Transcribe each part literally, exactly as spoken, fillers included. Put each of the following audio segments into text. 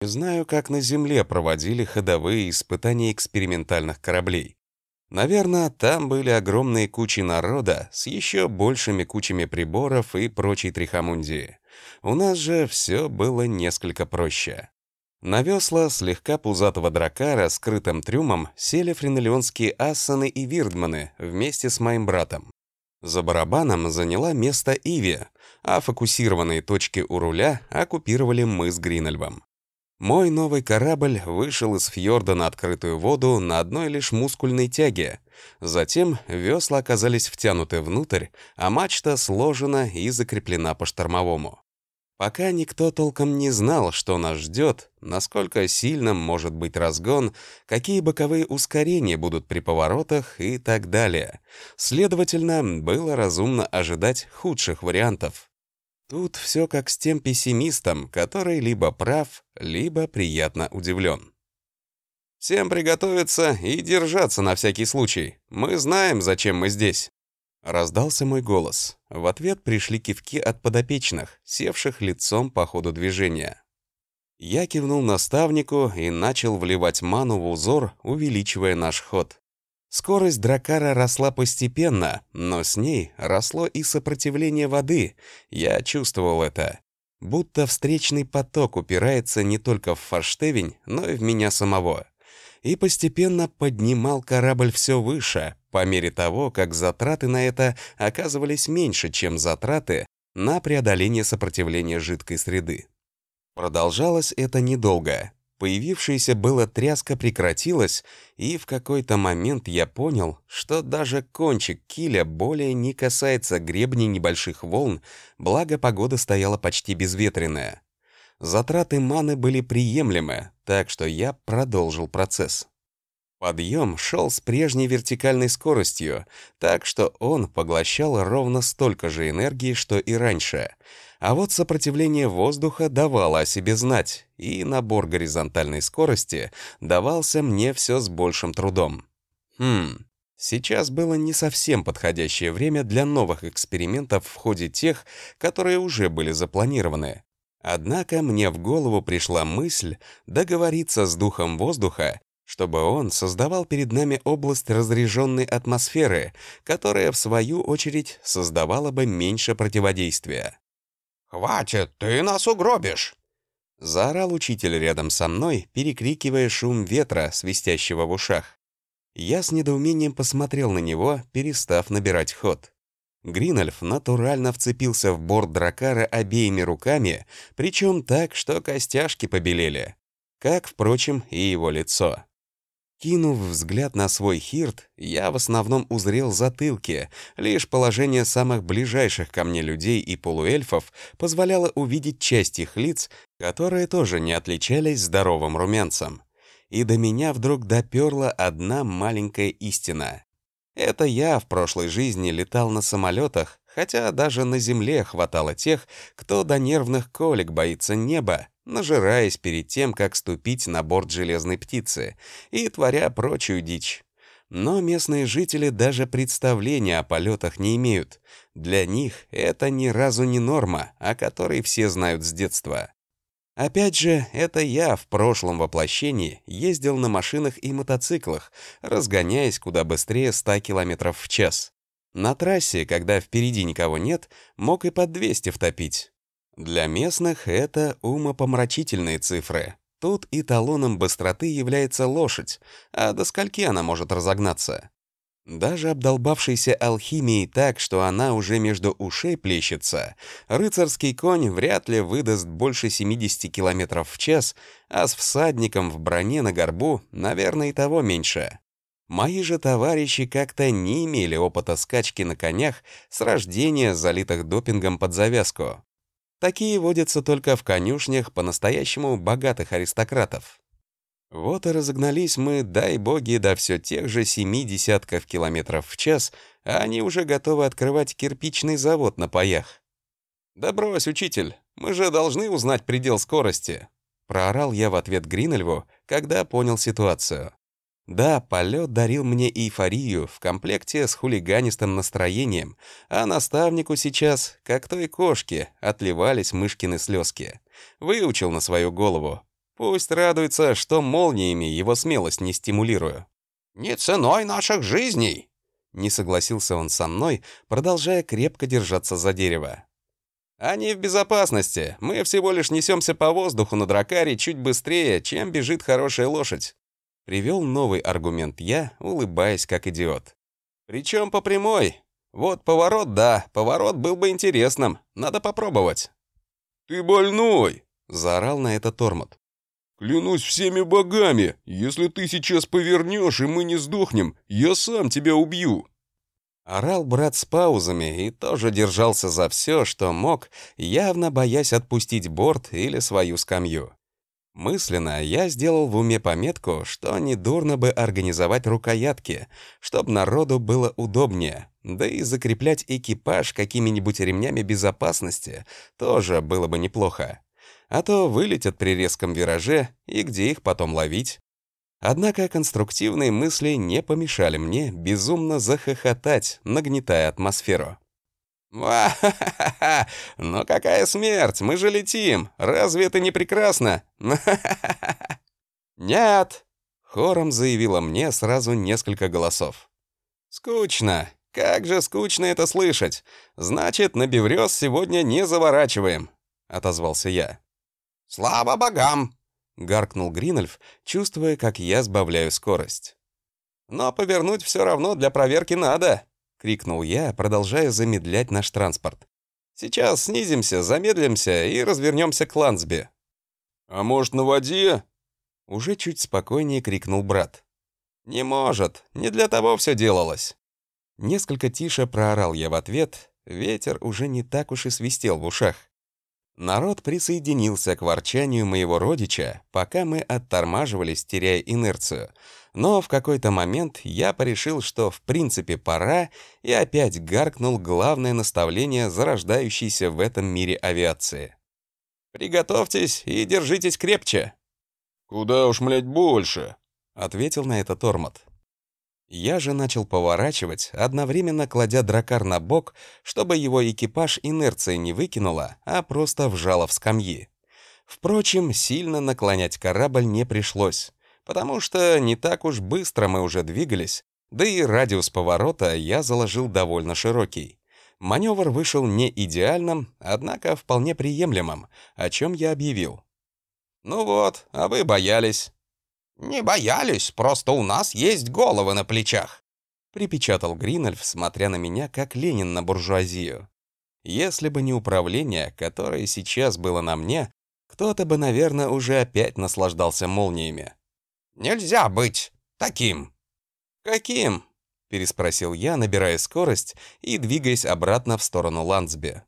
Знаю, как на Земле проводили ходовые испытания экспериментальных кораблей. Наверное, там были огромные кучи народа с еще большими кучами приборов и прочей трихомундии. У нас же все было несколько проще. На весла слегка пузатого дракара с крытым трюмом сели френолеонские ассаны и вирдманы вместе с моим братом. За барабаном заняла место Иви, а фокусированные точки у руля оккупировали мы с Гринольвом. Мой новый корабль вышел из фьорда на открытую воду на одной лишь мускульной тяге. Затем весла оказались втянуты внутрь, а мачта сложена и закреплена по-штормовому. Пока никто толком не знал, что нас ждет, насколько сильным может быть разгон, какие боковые ускорения будут при поворотах и так далее. Следовательно, было разумно ожидать худших вариантов. Тут все как с тем пессимистом, который либо прав, либо приятно удивлен. «Всем приготовиться и держаться на всякий случай. Мы знаем, зачем мы здесь». Раздался мой голос. В ответ пришли кивки от подопечных, севших лицом по ходу движения. Я кивнул наставнику и начал вливать ману в узор, увеличивая наш ход. Скорость дракара росла постепенно, но с ней росло и сопротивление воды. Я чувствовал это. Будто встречный поток упирается не только в форштевень, но и в меня самого. И постепенно поднимал корабль все выше, по мере того, как затраты на это оказывались меньше, чем затраты на преодоление сопротивления жидкой среды. Продолжалось это недолго. Появившаяся была тряска прекратилась, и в какой-то момент я понял, что даже кончик киля более не касается гребней небольших волн, благо погода стояла почти безветренная. Затраты маны были приемлемы, так что я продолжил процесс. Подъем шел с прежней вертикальной скоростью, так что он поглощал ровно столько же энергии, что и раньше. А вот сопротивление воздуха давало о себе знать, и набор горизонтальной скорости давался мне все с большим трудом. Хм, сейчас было не совсем подходящее время для новых экспериментов в ходе тех, которые уже были запланированы. Однако мне в голову пришла мысль договориться с духом воздуха, чтобы он создавал перед нами область разряженной атмосферы, которая, в свою очередь, создавала бы меньше противодействия. «Хватит, ты нас угробишь!» Заорал учитель рядом со мной, перекрикивая шум ветра, свистящего в ушах. Я с недоумением посмотрел на него, перестав набирать ход. Гринольф натурально вцепился в борт дракара обеими руками, причем так, что костяшки побелели. Как, впрочем, и его лицо. Кинув взгляд на свой хирт, я в основном узрел затылки, лишь положение самых ближайших ко мне людей и полуэльфов позволяло увидеть часть их лиц, которые тоже не отличались здоровым румянцем. И до меня вдруг доперла одна маленькая истина. Это я в прошлой жизни летал на самолетах, хотя даже на земле хватало тех, кто до нервных колик боится неба, нажираясь перед тем, как ступить на борт железной птицы и творя прочую дичь. Но местные жители даже представления о полетах не имеют. Для них это ни разу не норма, о которой все знают с детства. Опять же, это я в прошлом воплощении ездил на машинах и мотоциклах, разгоняясь куда быстрее ста километров в час. На трассе, когда впереди никого нет, мог и под двести втопить. Для местных это умопомрачительные цифры. Тут эталоном быстроты является лошадь, а до скольки она может разогнаться? Даже обдолбавшийся алхимией так, что она уже между ушей плещется, рыцарский конь вряд ли выдаст больше семидесяти километров в час, а с всадником в броне на горбу, наверное, и того меньше. Мои же товарищи как-то не имели опыта скачки на конях с рождения, залитых допингом под завязку. Такие водятся только в конюшнях по-настоящему богатых аристократов. Вот и разогнались мы, дай боги, до все тех же семи десятков километров в час, а они уже готовы открывать кирпичный завод на паях. «Да брось, учитель, мы же должны узнать предел скорости», — проорал я в ответ Гринольву, когда понял ситуацию. Да, полет дарил мне эйфорию в комплекте с хулиганистым настроением, а наставнику сейчас, как той кошке, отливались мышкины слезки. Выучил на свою голову. Пусть радуется, что молниями его смелость не стимулирую. «Не ценой наших жизней!» Не согласился он со мной, продолжая крепко держаться за дерево. «Они в безопасности. Мы всего лишь несемся по воздуху на дракаре чуть быстрее, чем бежит хорошая лошадь». Привел новый аргумент я, улыбаясь как идиот. «Причем по прямой. Вот поворот, да, поворот был бы интересным. Надо попробовать». «Ты больной!» — заорал на это Тормот. «Клянусь всеми богами, если ты сейчас повернешь, и мы не сдохнем, я сам тебя убью!» Орал брат с паузами и тоже держался за все, что мог, явно боясь отпустить борт или свою скамью. Мысленно я сделал в уме пометку, что недурно бы организовать рукоятки, чтобы народу было удобнее, да и закреплять экипаж какими-нибудь ремнями безопасности тоже было бы неплохо. А то вылетят при резком вираже, и где их потом ловить? Однако конструктивные мысли не помешали мне безумно захохотать, нагнетая атмосферу. «Ва-ха-ха-ха! Ну какая смерть? Мы же летим! Разве это не прекрасно? «Нет!» — хором заявило мне сразу несколько голосов. «Скучно! Как же скучно это слышать! Значит, на Беврёс сегодня не заворачиваем!» — отозвался я. «Слава богам!» — гаркнул Гринольф, чувствуя, как я сбавляю скорость. «Но повернуть все равно для проверки надо!» — крикнул я, продолжая замедлять наш транспорт. «Сейчас снизимся, замедлимся и развернемся к Лансби». «А может, на воде?» — уже чуть спокойнее крикнул брат. «Не может, не для того все делалось». Несколько тише проорал я в ответ, ветер уже не так уж и свистел в ушах. Народ присоединился к ворчанию моего родича, пока мы оттормаживались, теряя инерцию. Но в какой-то момент я порешил, что в принципе пора, и опять гаркнул главное наставление зарождающейся в этом мире авиации. «Приготовьтесь и держитесь крепче!» «Куда уж, млять, больше!» — ответил на это Тормот. Я же начал поворачивать, одновременно кладя дракар на бок, чтобы его экипаж инерция не выкинула, а просто вжала в скамьи. Впрочем, сильно наклонять корабль не пришлось, потому что не так уж быстро мы уже двигались, да и радиус поворота я заложил довольно широкий. Маневр вышел не идеальным, однако вполне приемлемым, о чем я объявил. «Ну вот, а вы боялись». «Не боялись, просто у нас есть головы на плечах», — припечатал Гринольф, смотря на меня, как Ленин на буржуазию. Если бы не управление, которое сейчас было на мне, кто-то бы, наверное, уже опять наслаждался молниями. «Нельзя быть таким». «Каким?» — переспросил я, набирая скорость и двигаясь обратно в сторону Лансби.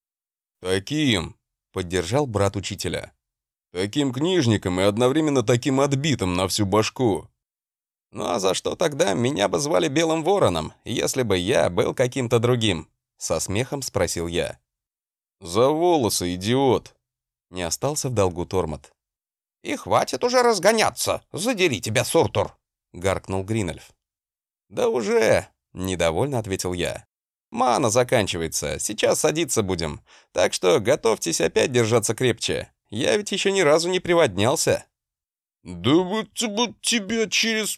«Таким», — поддержал брат учителя. «Таким книжником и одновременно таким отбитым на всю башку». «Ну а за что тогда меня бы звали Белым Вороном, если бы я был каким-то другим?» — со смехом спросил я. «За волосы, идиот!» — не остался в долгу Тормот. «И хватит уже разгоняться, задери тебя, Суртур!» — гаркнул Гринольф. «Да уже!» — недовольно ответил я. «Мана заканчивается, сейчас садиться будем, так что готовьтесь опять держаться крепче. Я ведь еще ни разу не приводнялся». «Да вот тебя через...»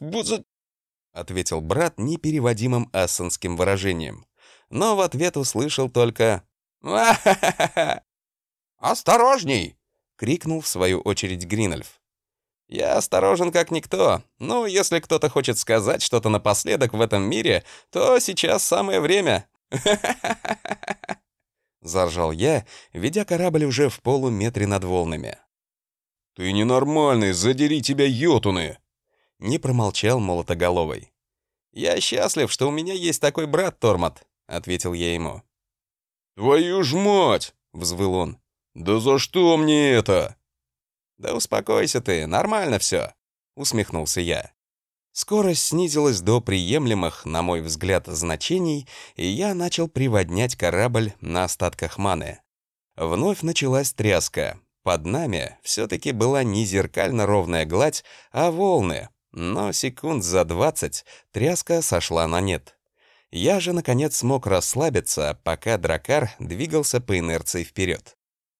— ответил брат непереводимым ассанским выражением. Но в ответ услышал только «Ва-ха-ха-ха!» «Осторожней!» — крикнул в свою очередь Гринольф. «Я осторожен как никто. Ну, если кто-то хочет сказать что-то напоследок в этом мире, то сейчас самое время. Ха-ха-ха-ха-ха!» Заржал я, ведя корабль уже в полуметре над волнами. «Ты ненормальный, задери тебя, йотуны!» Не промолчал молотоголовый. «Я счастлив, что у меня есть такой брат, Тормот», — ответил я ему. «Твою ж мать!» — взвыл он. «Да за что мне это?» «Да успокойся ты, нормально все», — усмехнулся я. Скорость снизилась до приемлемых, на мой взгляд, значений, и я начал приводнять корабль на остатках маны. Вновь началась тряска. Под нами все-таки была не зеркально ровная гладь, а волны, но секунд за двадцать тряска сошла на нет. Я же, наконец, смог расслабиться, пока дракар двигался по инерции вперед.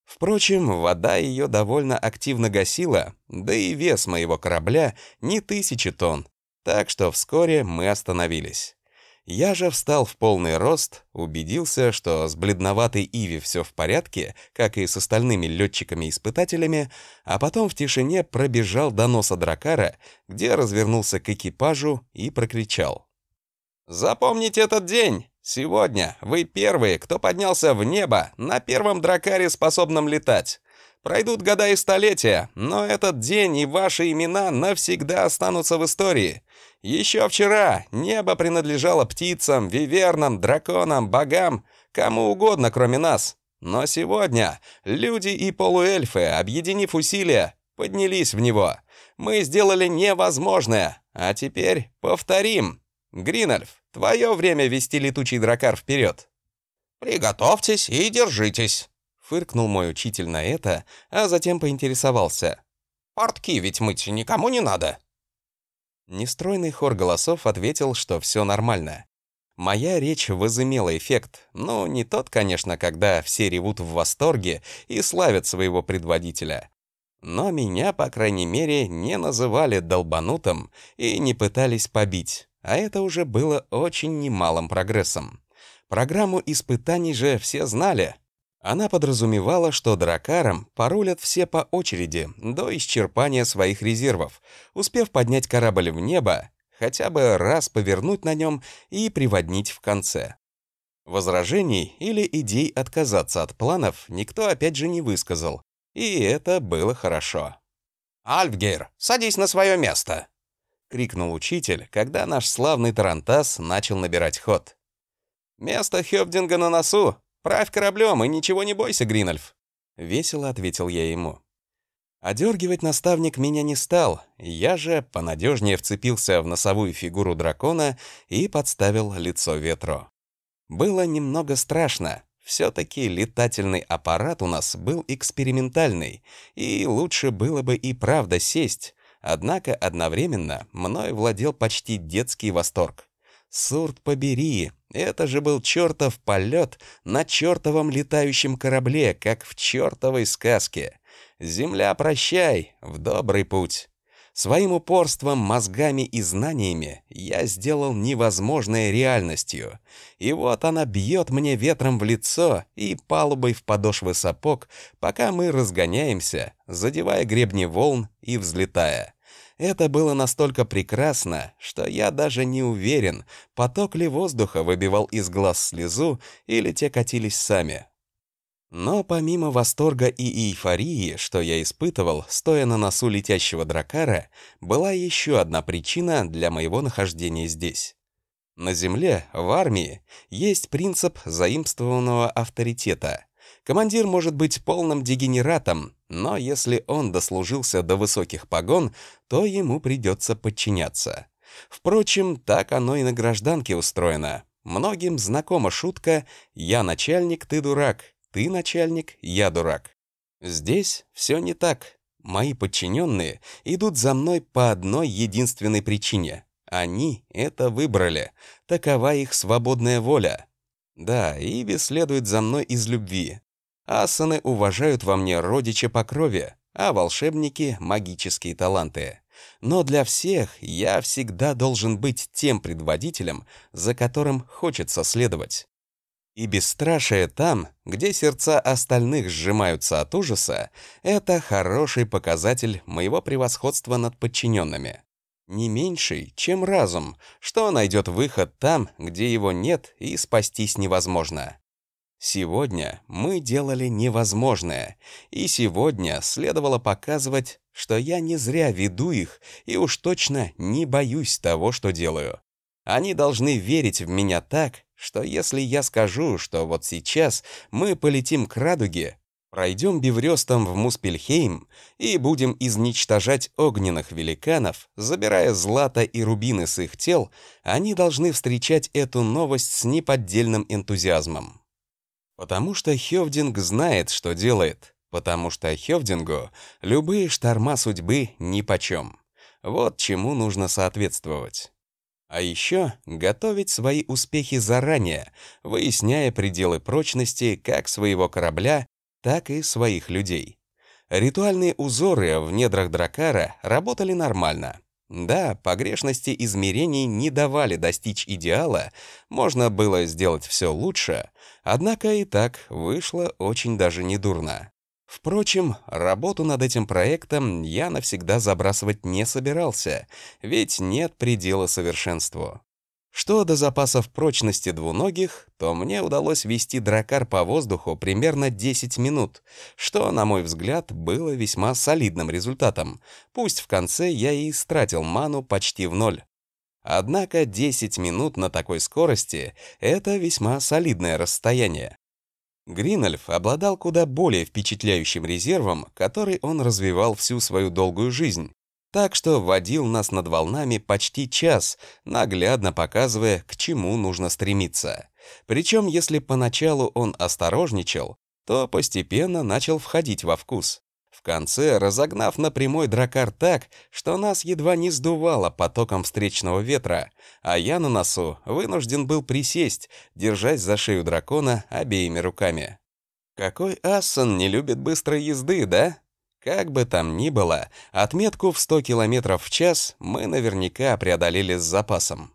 Впрочем, вода ее довольно активно гасила, да и вес моего корабля не тысячи тонн, так что вскоре мы остановились. Я же встал в полный рост, убедился, что с бледноватой Иви все в порядке, как и с остальными летчиками-испытателями, а потом в тишине пробежал до носа дракара, где развернулся к экипажу и прокричал: «Запомните этот день! Сегодня вы первые, кто поднялся в небо на первом дракаре, способном летать. Пройдут года и столетия, но этот день и ваши имена навсегда останутся в истории. Еще вчера небо принадлежало птицам, вивернам, драконам, богам, кому угодно, кроме нас. Но сегодня люди и полуэльфы, объединив усилия, поднялись в него. Мы сделали невозможное, а теперь повторим. Гринальф, твое время вести летучий дракар вперед». «Приготовьтесь и держитесь», — фыркнул мой учитель на это, а затем поинтересовался: «Портки ведь мыть никому не надо». Нестройный хор голосов ответил, что все нормально. Моя речь возымела эффект, но не тот, конечно, когда все ревут в восторге и славят своего предводителя. Но меня, по крайней мере, не называли долбанутым и не пытались побить, а это уже было очень немалым прогрессом. Программу испытаний же все знали. Она подразумевала, что дракаром порулят все по очереди до исчерпания своих резервов, успев поднять корабль в небо, хотя бы раз повернуть на нем и приводнить в конце. Возражений или идей отказаться от планов никто опять же не высказал, и это было хорошо. «Альфгейр, садись на свое место!» — крикнул учитель, когда наш славный тарантас начал набирать ход. «Место Хёвдинга на носу! Правь кораблем и ничего не бойся, Гринальф!» — весело ответил я ему. Одергивать наставник меня не стал, я же понадежнее вцепился в носовую фигуру дракона и подставил лицо ветру. Было немного страшно. Все-таки летательный аппарат у нас был экспериментальный, и лучше было бы и правда сесть, однако одновременно мной владел почти детский восторг. Сурт побери, это же был чертов полет на чертовом летающем корабле, как в чертовой сказке. Земля, прощай, в добрый путь. Своим упорством, мозгами и знаниями я сделал невозможное реальностью. И вот она бьет мне ветром в лицо и палубой в подошвы сапог, пока мы разгоняемся, задевая гребни волн и взлетая. Это было настолько прекрасно, что я даже не уверен, поток ли воздуха выбивал из глаз слезу или те катились сами. Но помимо восторга и эйфории, что я испытывал, стоя на носу летящего дракара, была еще одна причина для моего нахождения здесь. На Земле, в армии, есть принцип заимствованного авторитета. Командир может быть полным дегенератом, но если он дослужился до высоких погон, то ему придется подчиняться. Впрочем, так оно и на гражданке устроено. Многим знакома шутка «я начальник, ты дурак», «ты начальник, я дурак». Здесь все не так. Мои подчиненные идут за мной по одной единственной причине. Они это выбрали. Такова их свободная воля. Да, Иви следует за мной из любви. Асаны уважают во мне родича по крови, а волшебники — магические таланты. Но для всех я всегда должен быть тем предводителем, за которым хочется следовать. И бесстрашие там, где сердца остальных сжимаются от ужаса, это хороший показатель моего превосходства над подчиненными. Не меньший, чем разум, что найдет выход там, где его нет, и спастись невозможно. Сегодня мы делали невозможное, и сегодня следовало показывать, что я не зря веду их и уж точно не боюсь того, что делаю. Они должны верить в меня так, что если я скажу, что вот сейчас мы полетим к радуге, пройдем Биврёстом в Муспельхейм и будем изничтожать огненных великанов, забирая злато и рубины с их тел, они должны встречать эту новость с неподдельным энтузиазмом. Потому что Хёвдинг знает, что делает, потому что Хёвдингу любые шторма судьбы нипочем. Вот чему нужно соответствовать. А еще готовить свои успехи заранее, выясняя пределы прочности как своего корабля, так и своих людей. Ритуальные узоры в недрах дракара работали нормально. Да, погрешности измерений не давали достичь идеала, можно было сделать все лучше, однако и так вышло очень даже недурно. Впрочем, работу над этим проектом я навсегда забрасывать не собирался, ведь нет предела совершенству. Что до запасов прочности двуногих, то мне удалось вести дракар по воздуху примерно десять минут, что, на мой взгляд, было весьма солидным результатом, пусть в конце я и истратил ману почти в ноль. Однако десять минут на такой скорости — это весьма солидное расстояние. Гринольф обладал куда более впечатляющим резервом, который он развивал всю свою долгую жизнь. Так что водил нас над волнами почти час, наглядно показывая, к чему нужно стремиться. Причем, если поначалу он осторожничал, то постепенно начал входить во вкус. В конце, разогнав на прямой дракар так, что нас едва не сдувало потоком встречного ветра, а я на носу вынужден был присесть, держась за шею дракона обеими руками. Какой ассон не любит быстрой езды, да? Как бы там ни было, отметку в сто километров в час мы наверняка преодолели с запасом.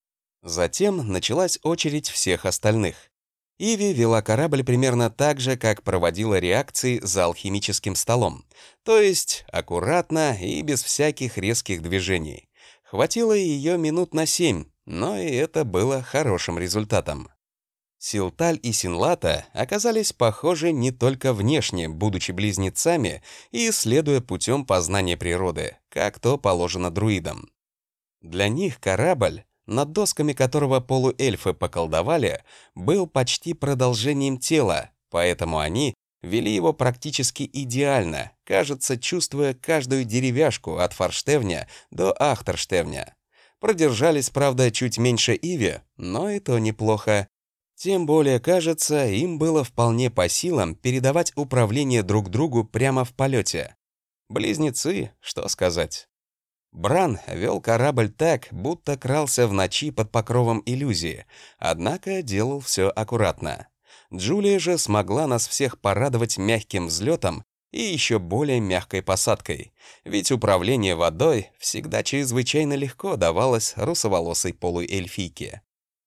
Затем началась очередь всех остальных. Иви вела корабль примерно так же, как проводила реакции за алхимическим столом, то есть аккуратно и без всяких резких движений. Хватило ее минут на семь, но и это было хорошим результатом. Силталь и Синлата оказались похожи не только внешне, будучи близнецами и исследуя путем познания природы, как то положено друидам. Для них корабль, над досками которого полуэльфы поколдовали, был почти продолжением тела, поэтому они вели его практически идеально, кажется, чувствуя каждую деревяшку от форштевня до ахтерштевня. Продержались, правда, чуть меньше Иви, но и то неплохо. Тем более, кажется, им было вполне по силам передавать управление друг другу прямо в полете. Близнецы, что сказать. Бран вел корабль так, будто крался в ночи под покровом иллюзии, однако делал все аккуратно. Джулия же смогла нас всех порадовать мягким взлетом и еще более мягкой посадкой, ведь управление водой всегда чрезвычайно легко давалось русоволосой полуэльфийке.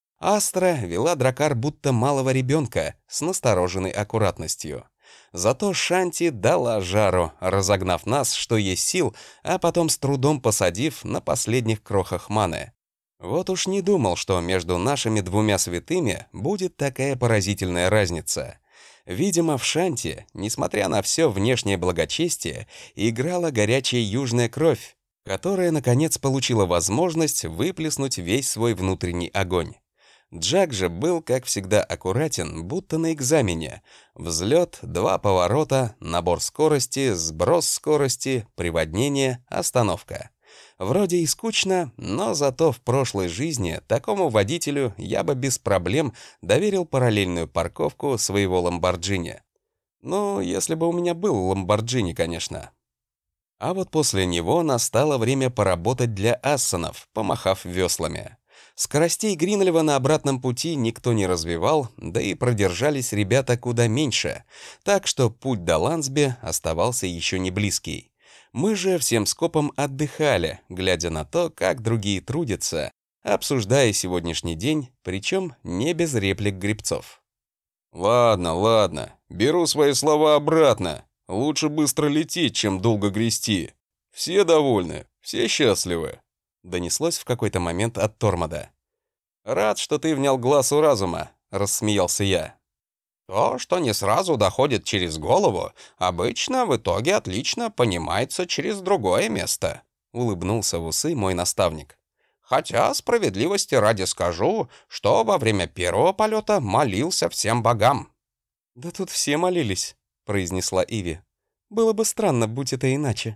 Астра вела дракар будто малого ребенка с настороженной аккуратностью. Зато Шанти дала жару, разогнав нас, что есть сил, а потом с трудом посадив на последних крохах маны. Вот уж не думал, что между нашими двумя святыми будет такая поразительная разница. Видимо, в Шанти, несмотря на все внешнее благочестие, играла горячая южная кровь, которая, наконец, получила возможность выплеснуть весь свой внутренний огонь. Джак же был, как всегда, аккуратен, будто на экзамене. Взлет, два поворота, набор скорости, сброс скорости, приводнение, остановка. Вроде и скучно, но зато в прошлой жизни такому водителю я бы без проблем доверил параллельную парковку своего Ламборджини. Ну, если бы у меня был Ламборджини, конечно. А вот после него настало время поработать для ассонов, помахав веслами. Скоростей Гринлева на обратном пути никто не развивал, да и продержались ребята куда меньше, так что путь до Лансби оставался еще не близкий. Мы же всем скопом отдыхали, глядя на то, как другие трудятся, обсуждая сегодняшний день, причем не без реплик гребцов. «Ладно, ладно, беру свои слова обратно. Лучше быстро лететь, чем долго грести. Все довольны, все счастливы», — донеслось в какой-то момент от Тормода. «Рад, что ты внял глазу разума», — рассмеялся я. То, что не сразу доходит через голову, обычно в итоге отлично понимается через другое место», — улыбнулся в усы мой наставник. «Хотя, справедливости ради скажу, что во время первого полета молился всем богам». «Да тут все молились», — произнесла Иви. «Было бы странно, будь это иначе».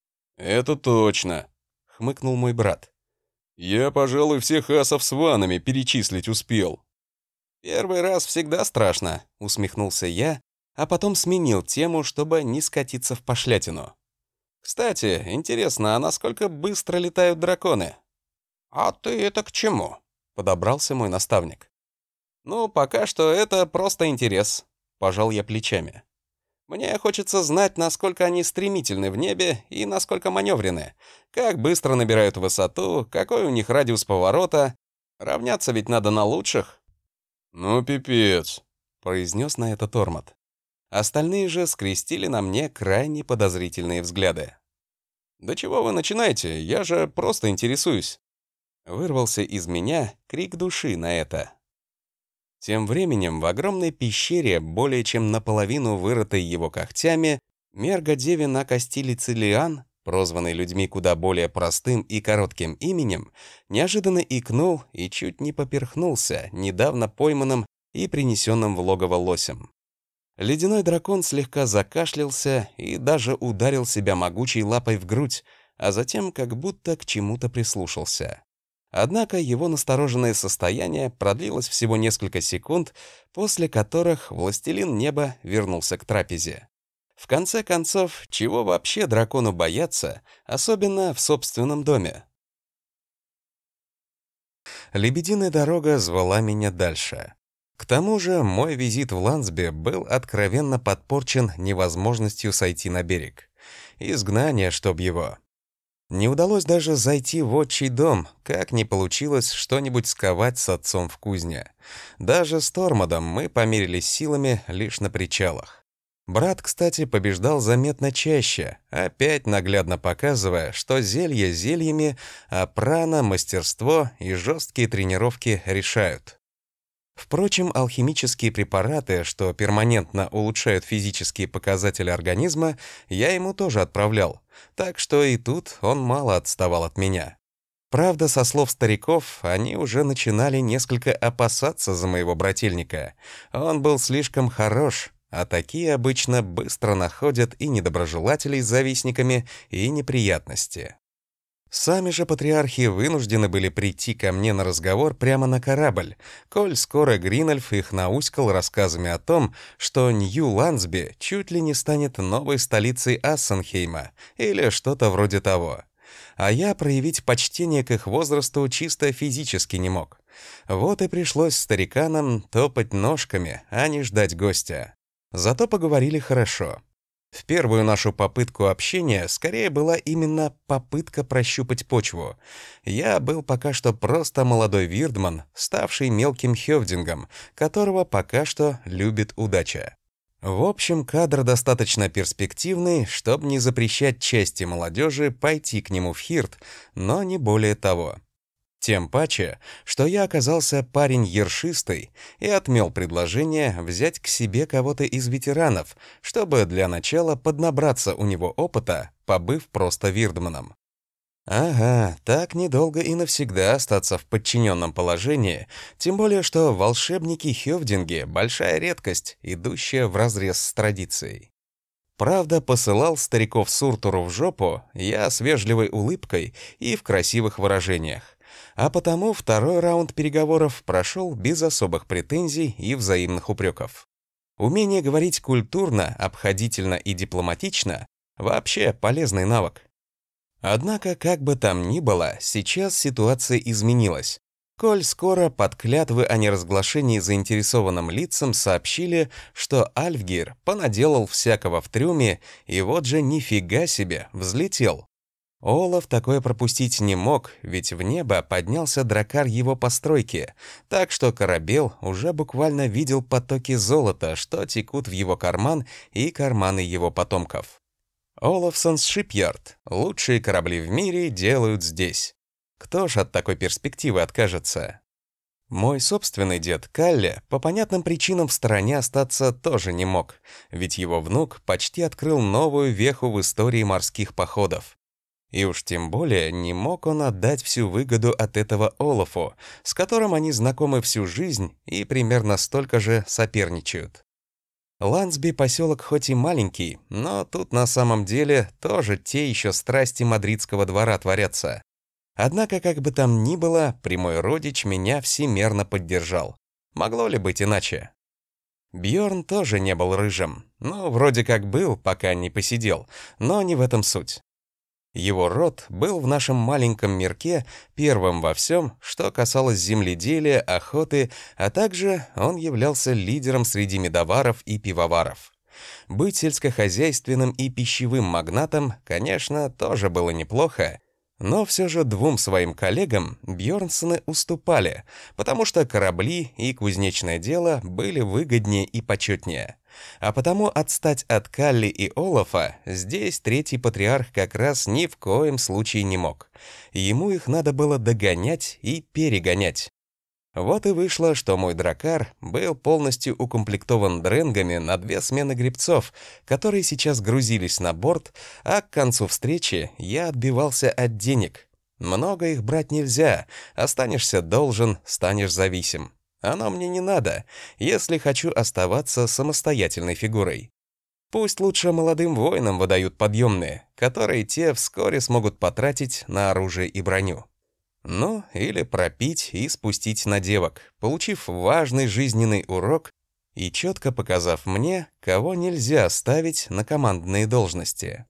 «Это точно», — хмыкнул мой брат. «Я, пожалуй, всех асов с ванами перечислить успел». «Первый раз всегда страшно», — усмехнулся я, а потом сменил тему, чтобы не скатиться в пошлятину. «Кстати, интересно, а насколько быстро летают драконы?» «А ты это к чему?» — подобрался мой наставник. «Ну, пока что это просто интерес», — пожал я плечами. Мне хочется знать, насколько они стремительны в небе и насколько маневрены, как быстро набирают высоту, какой у них радиус поворота. Равняться ведь надо на лучших». «Ну, пипец», — произнес на это Тормот. Остальные же скрестили на мне крайне подозрительные взгляды. «Да чего вы начинаете? Я же просто интересуюсь». Вырвался из меня крик души на это. Тем временем в огромной пещере, более чем наполовину вырытой его когтями, Мерга-девин Костилицы Лиан, прозванный людьми куда более простым и коротким именем, неожиданно икнул и чуть не поперхнулся недавно пойманным и принесенным в логово лосем. Ледяной дракон слегка закашлялся и даже ударил себя могучей лапой в грудь, а затем как будто к чему-то прислушался. Однако его настороженное состояние продлилось всего несколько секунд, после которых властелин неба вернулся к трапезе. В конце концов, чего вообще дракону бояться, особенно в собственном доме? Лебединая дорога звала меня дальше. К тому же мой визит в Лансби был откровенно подпорчен невозможностью сойти на берег. Изгнание, чтоб его. Не удалось даже зайти в отчий дом, как не получилось что-нибудь сковать с отцом в кузне. Даже с Тормодом мы померились силами лишь на причалах. Брат, кстати, побеждал заметно чаще, опять наглядно показывая, что зелье зельями, а прана, мастерство и жесткие тренировки решают. Впрочем, алхимические препараты, что перманентно улучшают физические показатели организма, я ему тоже отправлял, так что и тут он мало отставал от меня. Правда, со слов стариков, они уже начинали несколько опасаться за моего брательника. Он был слишком хорош, а такие обычно быстро находят и недоброжелателей с завистниками, и неприятности. Сами же патриархи вынуждены были прийти ко мне на разговор прямо на корабль, коль скоро Гринольф их науськал рассказами о том, что Нью-Лансби чуть ли не станет новой столицей Ассенхейма или что-то вроде того. А я проявить почтение к их возрасту чисто физически не мог. Вот и пришлось стариканам топать ножками, а не ждать гостя. Зато поговорили хорошо. В первую нашу попытку общения скорее была именно попытка прощупать почву. Я был пока что просто молодой вирдман, ставший мелким хёвдингом, которого пока что любит удача. В общем, кадр достаточно перспективный, чтобы не запрещать части молодежи пойти к нему в Хирт, но не более того. Тем паче, что я оказался парень ершистый и отмел предложение взять к себе кого-то из ветеранов, чтобы для начала поднабраться у него опыта, побыв просто вирдманом. Ага, так недолго и навсегда остаться в подчиненном положении, тем более что волшебники-хёвдинги — большая редкость, идущая вразрез с традицией. Правда, посылал стариков Суртуру в жопу я с вежливой улыбкой и в красивых выражениях. А потому второй раунд переговоров прошел без особых претензий и взаимных упреков. Умение говорить культурно, обходительно и дипломатично — вообще полезный навык. Однако, как бы там ни было, сейчас ситуация изменилась. Коль скоро под клятвы о неразглашении заинтересованным лицам сообщили, что Альфгир понаделал всякого в трюме, и вот же нифига себе, взлетел. Олаф такое пропустить не мог, ведь в небо поднялся дракар его постройки, так что корабел уже буквально видел потоки золота, что текут в его карман и карманы его потомков. Олафсонс Шипьярд. Лучшие корабли в мире делают здесь. Кто ж от такой перспективы откажется? Мой собственный дед Калле по понятным причинам в стороне остаться тоже не мог, ведь его внук почти открыл новую веху в истории морских походов. И уж тем более не мог он отдать всю выгоду от этого Олафу, с которым они знакомы всю жизнь и примерно столько же соперничают. Лансби поселок хоть и маленький, но тут на самом деле тоже те еще страсти мадридского двора творятся. Однако, как бы там ни было, прямой родич меня всемерно поддержал. Могло ли быть иначе? Бьорн тоже не был рыжим. Ну, вроде как был, пока не посидел, но не в этом суть. Его род был в нашем маленьком мирке первым во всем, что касалось земледелия, охоты, а также он являлся лидером среди медоваров и пивоваров. Быть сельскохозяйственным и пищевым магнатом, конечно, тоже было неплохо, но все же двум своим коллегам Бьорнсоны уступали, потому что корабли и кузнечное дело были выгоднее и почетнее. А потому отстать от Калли и Олафа здесь третий патриарх как раз ни в коем случае не мог. Ему их надо было догонять и перегонять. Вот и вышло, что мой дракар был полностью укомплектован дрэнгами на две смены гребцов, которые сейчас грузились на борт, а к концу встречи я отбивался от денег. Много их брать нельзя, останешься должен, станешь зависим. Оно мне не надо, если хочу оставаться самостоятельной фигурой. Пусть лучше молодым воинам выдают подъемные, которые те вскоре смогут потратить на оружие и броню. Ну, или пропить и спустить на девок, получив важный жизненный урок и четко показав мне, кого нельзя ставить на командные должности.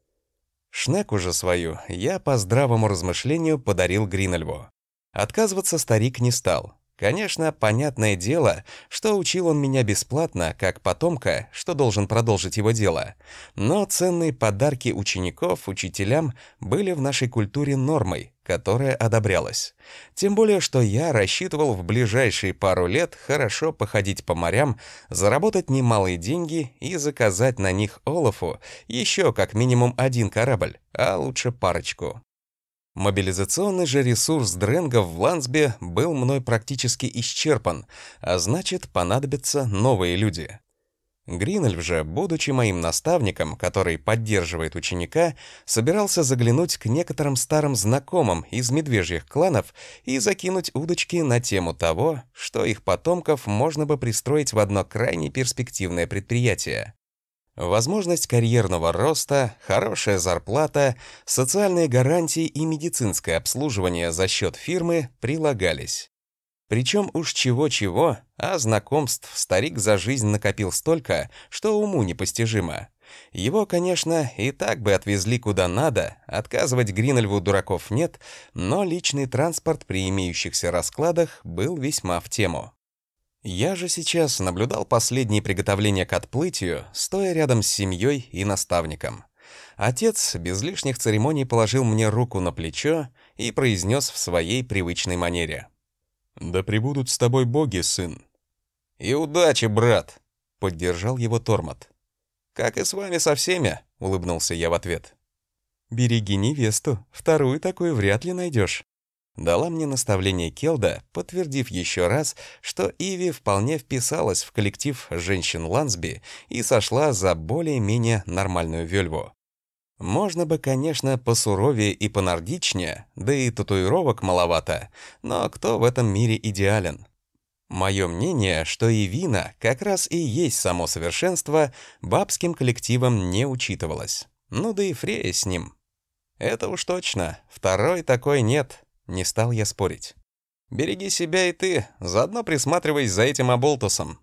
Шнеку же свою я по здравому размышлению подарил Гринельву. Отказываться старик не стал. Конечно, понятное дело, что учил он меня бесплатно, как потомка, что должен продолжить его дело. Но ценные подарки учеников учителям были в нашей культуре нормой, которая одобрялась. Тем более, что я рассчитывал в ближайшие пару лет хорошо походить по морям, заработать немалые деньги и заказать на них Олафу еще как минимум один корабль, а лучше парочку. Мобилизационный же ресурс дрэнгов в Лансбе был мной практически исчерпан, а значит, понадобятся новые люди. Гринельв же, будучи моим наставником, который поддерживает ученика, собирался заглянуть к некоторым старым знакомым из медвежьих кланов и закинуть удочки на тему того, что их потомков можно бы пристроить в одно крайне перспективное предприятие. Возможность карьерного роста, хорошая зарплата, социальные гарантии и медицинское обслуживание за счет фирмы прилагались. Причем уж чего-чего, а знакомств старик за жизнь накопил столько, что уму непостижимо. Его, конечно, и так бы отвезли куда надо, отказывать Гринельву дураков нет, но личный транспорт при имеющихся раскладах был весьма в тему. Я же сейчас наблюдал последние приготовления к отплытию, стоя рядом с семьей и наставником. Отец без лишних церемоний положил мне руку на плечо и произнес в своей привычной манере: «Да пребудут с тобой боги, сын». «И удачи, брат!» — поддержал его Тормот. «Как и с вами со всеми», — улыбнулся я в ответ. «Береги невесту, вторую такую вряд ли найдешь», — дала мне наставление Келда, подтвердив еще раз, что Иви вполне вписалась в коллектив женщин Лансби и сошла за более-менее нормальную вельву. Можно бы, конечно, посуровее и понордичнее, да и татуировок маловато, но кто в этом мире идеален? Мое мнение, что Ивина как раз и есть само совершенство, бабским коллективом не учитывалось. Ну да и Фрея с ним. Это уж точно, второй такой нет, не стал я спорить. Береги себя и ты, заодно присматривайся за этим оболтусом.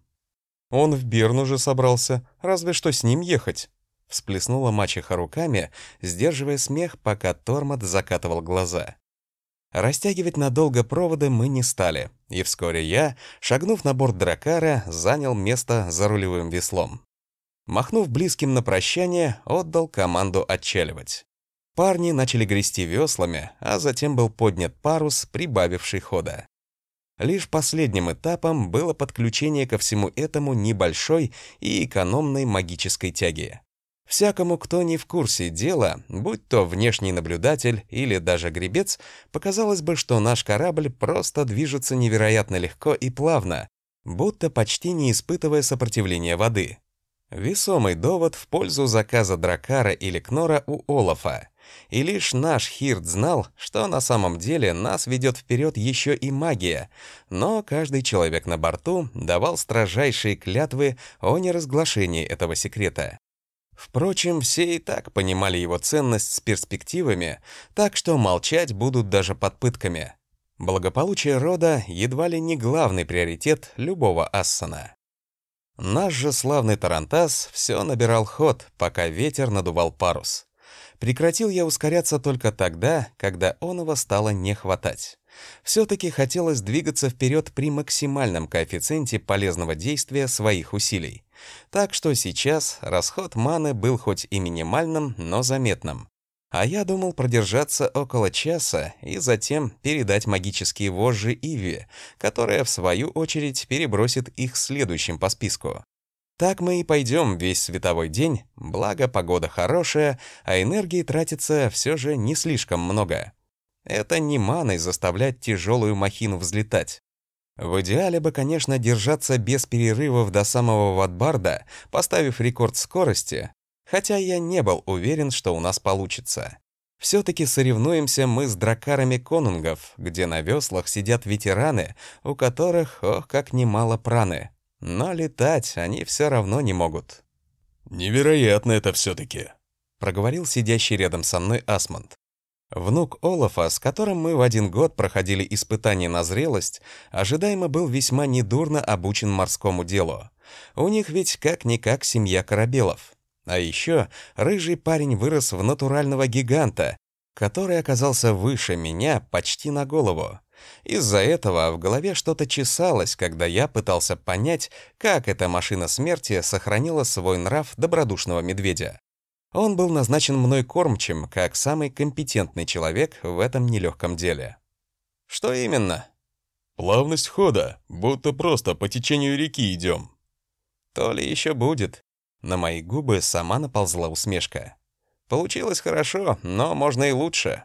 Он в Берн уже собрался, разве что с ним ехать. Всплеснула мачеха руками, сдерживая смех, пока Тормот закатывал глаза. Растягивать надолго проводы мы не стали, и вскоре я, шагнув на борт дракара, занял место за рулевым веслом. Махнув близким на прощание, отдал команду отчаливать. Парни начали грести веслами, а затем был поднят парус, прибавивший хода. Лишь последним этапом было подключение ко всему этому небольшой и экономной магической тяги. Всякому, кто не в курсе дела, будь то внешний наблюдатель или даже гребец, показалось бы, что наш корабль просто движется невероятно легко и плавно, будто почти не испытывая сопротивления воды. Весомый довод в пользу заказа дракара или кнора у Олафа. И лишь наш Хирд знал, что на самом деле нас ведет вперед еще и магия, но каждый человек на борту давал строжайшие клятвы о неразглашении этого секрета. Впрочем, все и так понимали его ценность с перспективами, так что молчать будут даже под пытками. Благополучие рода едва ли не главный приоритет любого ассана. Наш же славный тарантас все набирал ход, пока ветер надувал парус. Прекратил я ускоряться только тогда, когда оного стало не хватать. Все-таки хотелось двигаться вперед при максимальном коэффициенте полезного действия своих усилий. Так что сейчас расход маны был хоть и минимальным, но заметным. А я думал продержаться около часа и затем передать магические вожжи Иве, которая, в свою очередь, перебросит их следующим по списку. Так мы и пойдем весь световой день, благо погода хорошая, а энергии тратится все же не слишком много. Это не маной заставлять тяжелую махину взлетать. В идеале бы, конечно, держаться без перерывов до самого Ватбарда, поставив рекорд скорости, хотя я не был уверен, что у нас получится. Все-таки соревнуемся мы с дракарами конунгов, где на веслах сидят ветераны, у которых, ох, как немало праны. Но летать они все равно не могут. «Невероятно это все-таки», — проговорил сидящий рядом со мной Асмунд. Внук Олафа, с которым мы в один год проходили испытания на зрелость, ожидаемо был весьма недурно обучен морскому делу. У них ведь как-никак семья корабелов. А еще рыжий парень вырос в натурального гиганта, который оказался выше меня почти на голову. Из-за этого в голове что-то чесалось, когда я пытался понять, как эта машина смерти сохранила свой нрав добродушного медведя. Он был назначен мной кормчим, как самый компетентный человек в этом нелегком деле. Что именно? «Плавность хода, будто просто по течению реки идем». То ли еще будет. На мои губы сама наползла усмешка. Получилось хорошо, но можно и лучше.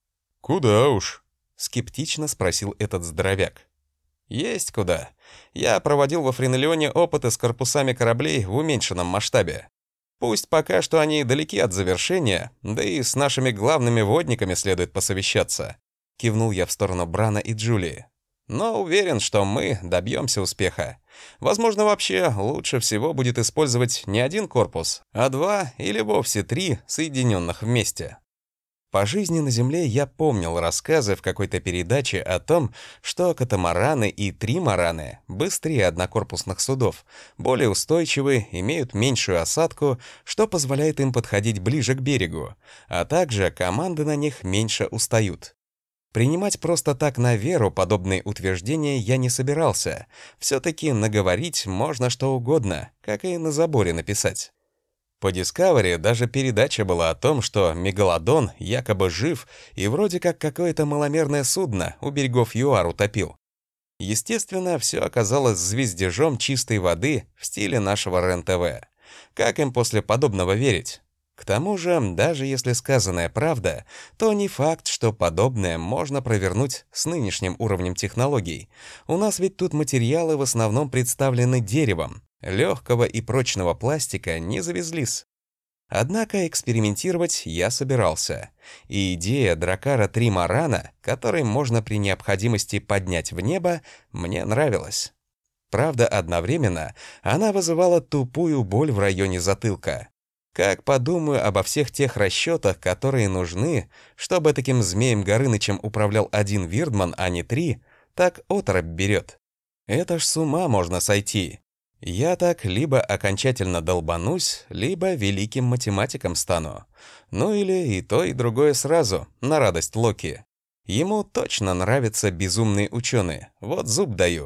«Куда уж?» — скептично спросил этот здоровяк. «Есть куда. Я проводил во Френелионе опыты с корпусами кораблей в уменьшенном масштабе. Пусть пока что они далеки от завершения, да и с нашими главными водниками следует посовещаться», — кивнул я в сторону Брана и Джулии. «Но уверен, что мы добьемся успеха. Возможно, вообще лучше всего будет использовать не один корпус, а два или вовсе три, соединенных вместе». По жизни на Земле я помнил рассказы в какой-то передаче о том, что катамараны и тримараны быстрее однокорпусных судов, более устойчивы, имеют меньшую осадку, что позволяет им подходить ближе к берегу, а также команды на них меньше устают. Принимать просто так на веру подобные утверждения я не собирался. Все-таки наговорить можно что угодно, как и на заборе написать. По Discovery даже передача была о том, что Мегалодон якобы жив и вроде как какое-то маломерное судно у берегов ЮАР утопил. Естественно, все оказалось звездежом чистой воды в стиле нашего РЕН-ТВ. Как им после подобного верить? К тому же, даже если сказанная правда, то не факт, что подобное можно провернуть с нынешним уровнем технологий. У нас ведь тут материалы в основном представлены деревом. Легкого и прочного пластика не завезлись. Однако экспериментировать я собирался. И идея дракара Тримарана, который можно при необходимости поднять в небо, мне нравилась. Правда, одновременно она вызывала тупую боль в районе затылка. Как подумаю обо всех тех расчетах, которые нужны, чтобы таким змеем Горынычем управлял один Вирдман, а не три, так оторопь берет. Это ж с ума можно сойти. Я так либо окончательно долбанусь, либо великим математиком стану. Ну или и то, и другое сразу, на радость Локи. Ему точно нравятся безумные ученые, вот зуб даю.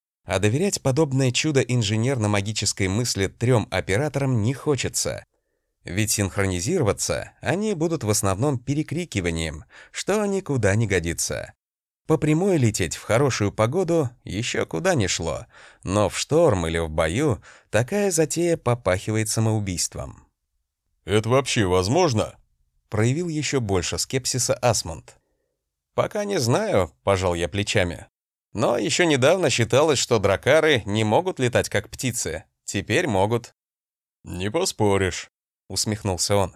А доверять подобное чудо инженерно-магической мысли трем операторам не хочется. Ведь синхронизироваться они будут в основном перекрикиванием, что никуда не годится. По прямой лететь в хорошую погоду еще куда ни шло, но в шторм или в бою такая затея попахивает самоубийством. «Это вообще возможно?» — проявил еще больше скепсиса Асмунд. «Пока не знаю», — пожал я плечами. «Но еще недавно считалось, что дракары не могут летать как птицы. Теперь могут». «Не поспоришь», — усмехнулся он.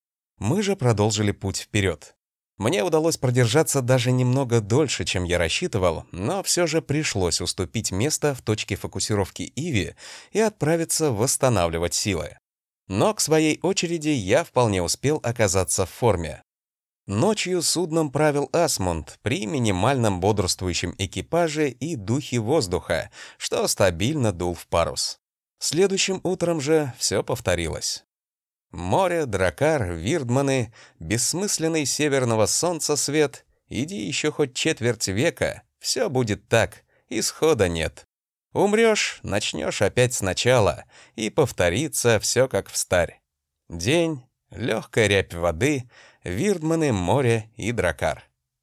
Мы же продолжили путь вперед. Мне удалось продержаться даже немного дольше, чем я рассчитывал, но все же пришлось уступить место в точке фокусировки Иви и отправиться восстанавливать силы. Но к своей очереди я вполне успел оказаться в форме. Ночью судном правил Асмунд при минимальном бодрствующем экипаже и духе воздуха, что стабильно дул в парус. Следующим утром же все повторилось. Море, дракар, вирдманы, бессмысленный северного солнца свет, иди еще хоть четверть века, все будет так, исхода нет. Умрешь, начнешь опять сначала, и повторится все как встарь. День, легкая рябь воды, вирдманы, море и дракар.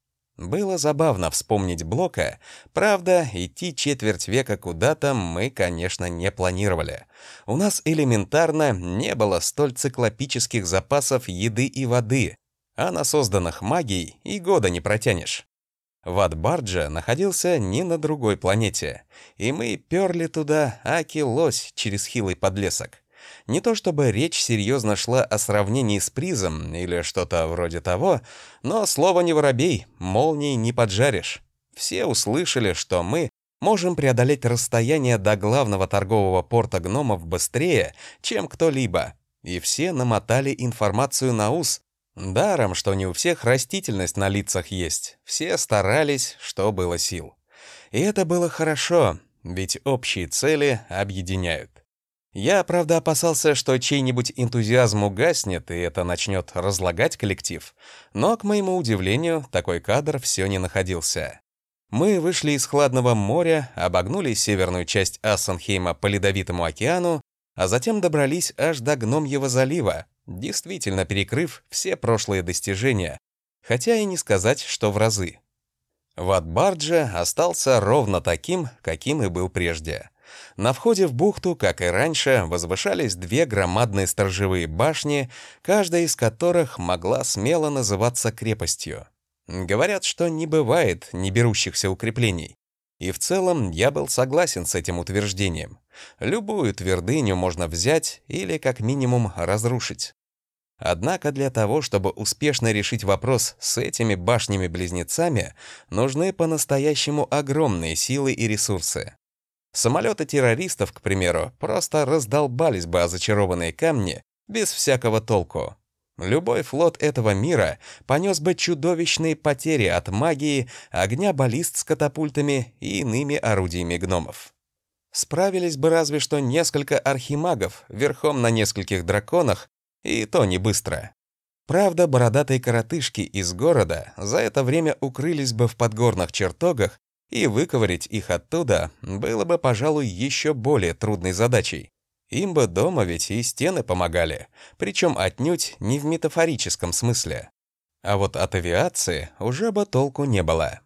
Было забавно вспомнить Блока, правда, идти четверть века куда-то мы, конечно, не планировали. У нас элементарно не было столь циклопических запасов еды и воды, а на созданных магией и года не протянешь. Ват-Барджа находился не на другой планете, и мы перли туда аки-лось через хилый подлесок. Не то чтобы речь серьезно шла о сравнении с призом или что-то вроде того, но слово не воробей, молнией не поджаришь. Все услышали, что мы можем преодолеть расстояние до главного торгового порта гномов быстрее, чем кто-либо, и все намотали информацию на ус. Даром, что не у всех растительность на лицах есть, все старались, что было сил. И это было хорошо, ведь общие цели объединяют. Я, правда, опасался, что чей-нибудь энтузиазм угаснет, и это начнет разлагать коллектив, но, к моему удивлению, такой кадр все не находился. Мы вышли из хладного моря, обогнули северную часть Ассенхейма по Ледовитому океану, а затем добрались аж до Гномьего залива, действительно перекрыв все прошлые достижения, хотя и не сказать, что в разы. Ват-Барджа остался ровно таким, каким и был прежде. На входе в бухту, как и раньше, возвышались две громадные сторожевые башни, каждая из которых могла смело называться крепостью. Говорят, что не бывает не берущихся укреплений. И в целом я был согласен с этим утверждением. Любую твердыню можно взять или как минимум разрушить. Однако для того, чтобы успешно решить вопрос с этими башнями-близнецами, нужны по-настоящему огромные силы и ресурсы. Самолеты террористов, к примеру, просто раздолбались бы о зачарованные камни без всякого толку. Любой флот этого мира понес бы чудовищные потери от магии, огня баллист с катапультами и иными орудиями гномов. Справились бы разве что несколько архимагов верхом на нескольких драконах, и то не быстро. Правда, бородатые коротышки из города за это время укрылись бы в подгорных чертогах, и выковырять их оттуда было бы, пожалуй, еще более трудной задачей. Им бы дома ведь и стены помогали, причем отнюдь не в метафорическом смысле. А вот от авиации уже бы толку не было.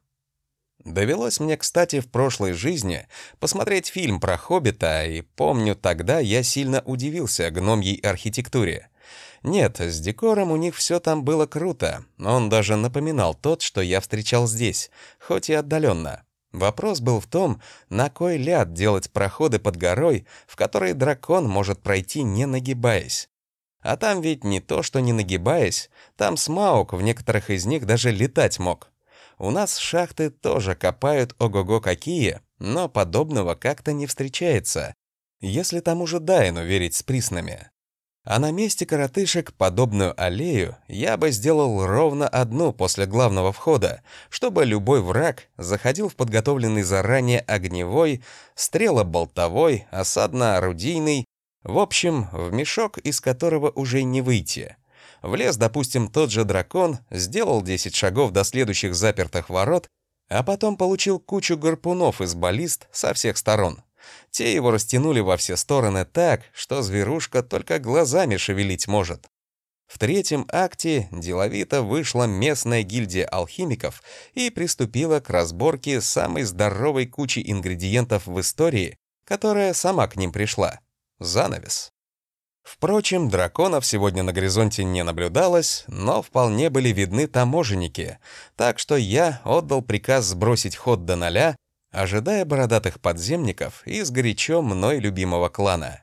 Довелось мне, кстати, в прошлой жизни посмотреть фильм про Хоббита, и помню, тогда я сильно удивился гномьей архитектуре. Нет, с декором у них все там было круто, он даже напоминал тот, что я встречал здесь, хоть и отдаленно. Вопрос был в том, на кой ляд делать проходы под горой, в которые дракон может пройти, не нагибаясь. А там ведь не то, что не нагибаясь, там Смаук в некоторых из них даже летать мог. У нас шахты тоже копают ого-го какие, но подобного как-то не встречается, если тому же Дайну верить с приснами. А на месте коротышек подобную аллею я бы сделал ровно одну после главного входа, чтобы любой враг заходил в подготовленный заранее огневой, стрелоболтовой, осадно-орудийный, в общем, в мешок, из которого уже не выйти. Влез, допустим, тот же дракон, сделал десять шагов до следующих запертых ворот, а потом получил кучу гарпунов из баллист со всех сторон. Те его растянули во все стороны так, что зверушка только глазами шевелить может. В третьем акте деловито вышла местная гильдия алхимиков и приступила к разборке самой здоровой кучи ингредиентов в истории, которая сама к ним пришла — занавес. Впрочем, драконов сегодня на горизонте не наблюдалось, но вполне были видны таможенники, так что я отдал приказ сбросить ход до ноля, ожидая бородатых подземников из горячо мной любимого клана.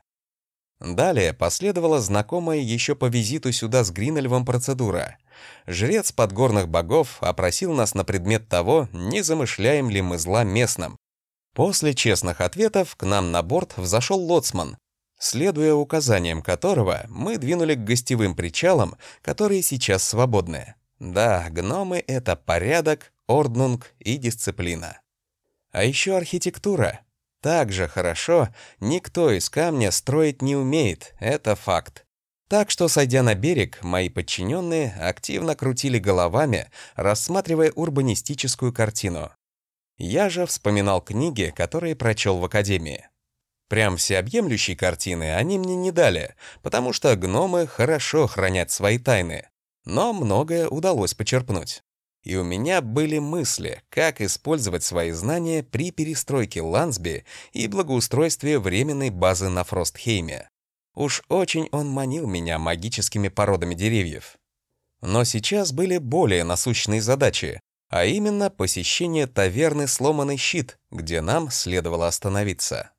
Далее последовала знакомая еще по визиту сюда с Гринельвом процедура. Жрец подгорных богов опросил нас на предмет того, не замышляем ли мы зла местным. После честных ответов к нам на борт взошел лоцман, следуя указаниям которого мы двинули к гостевым причалам, которые сейчас свободны. Да, гномы — это порядок, орднунг и дисциплина. А еще архитектура. Так же хорошо никто из камня строить не умеет, это факт. Так что, сойдя на берег, мои подчиненные активно крутили головами, рассматривая урбанистическую картину. Я же вспоминал книги, которые прочел в академии. Прям всеобъемлющей картины они мне не дали, потому что гномы хорошо хранят свои тайны. Но многое удалось почерпнуть. И у меня были мысли, как использовать свои знания при перестройке Лансби и благоустройстве временной базы на Фростхейме. Уж очень он манил меня магическими породами деревьев. Но сейчас были более насущные задачи, а именно посещение таверны «Сломанный щит», где нам следовало остановиться.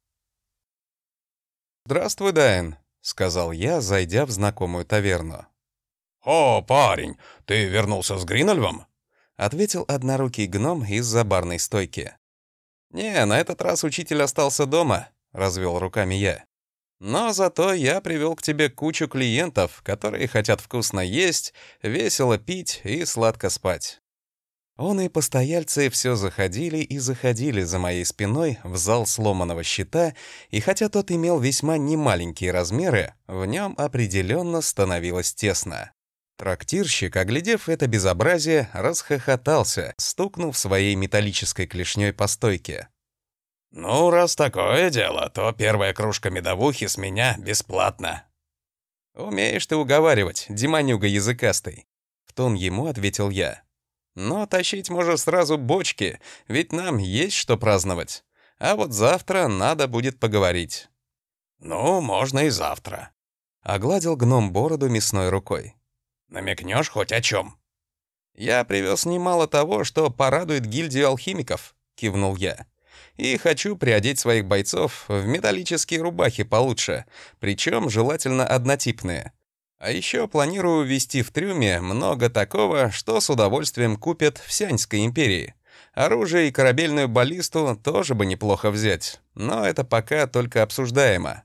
«Здравствуй, Дайн», — сказал я, зайдя в знакомую таверну. «О, парень, ты вернулся с Гринольвом?» — ответил однорукий гном из-за барной стойки. «Не, на этот раз учитель остался дома», — развел руками я. «Но зато я привел к тебе кучу клиентов, которые хотят вкусно есть, весело пить и сладко спать». Он и постояльцы все заходили и заходили за моей спиной в зал сломанного щита, и хотя тот имел весьма немаленькие размеры, в нем определенно становилось тесно. Трактирщик, оглядев это безобразие, расхохотался, стукнув своей металлической клешней по стойке. «Ну, раз такое дело, то первая кружка медовухи с меня бесплатно». «Умеешь ты уговаривать, демонюга языкастый», — в тон ему ответил я. «Но тащить можешь сразу бочки, ведь нам есть что праздновать. А вот завтра надо будет поговорить». «Ну, можно и завтра», — огладил гном бороду мясной рукой. «Намекнешь хоть о чем?» «Я привез немало того, что порадует гильдию алхимиков», — кивнул я. «И хочу приодеть своих бойцов в металлические рубахи получше, причем желательно однотипные. А еще планирую ввести в трюме много такого, что с удовольствием купят в Сяньской империи. Оружие и корабельную баллисту тоже бы неплохо взять, но это пока только обсуждаемо».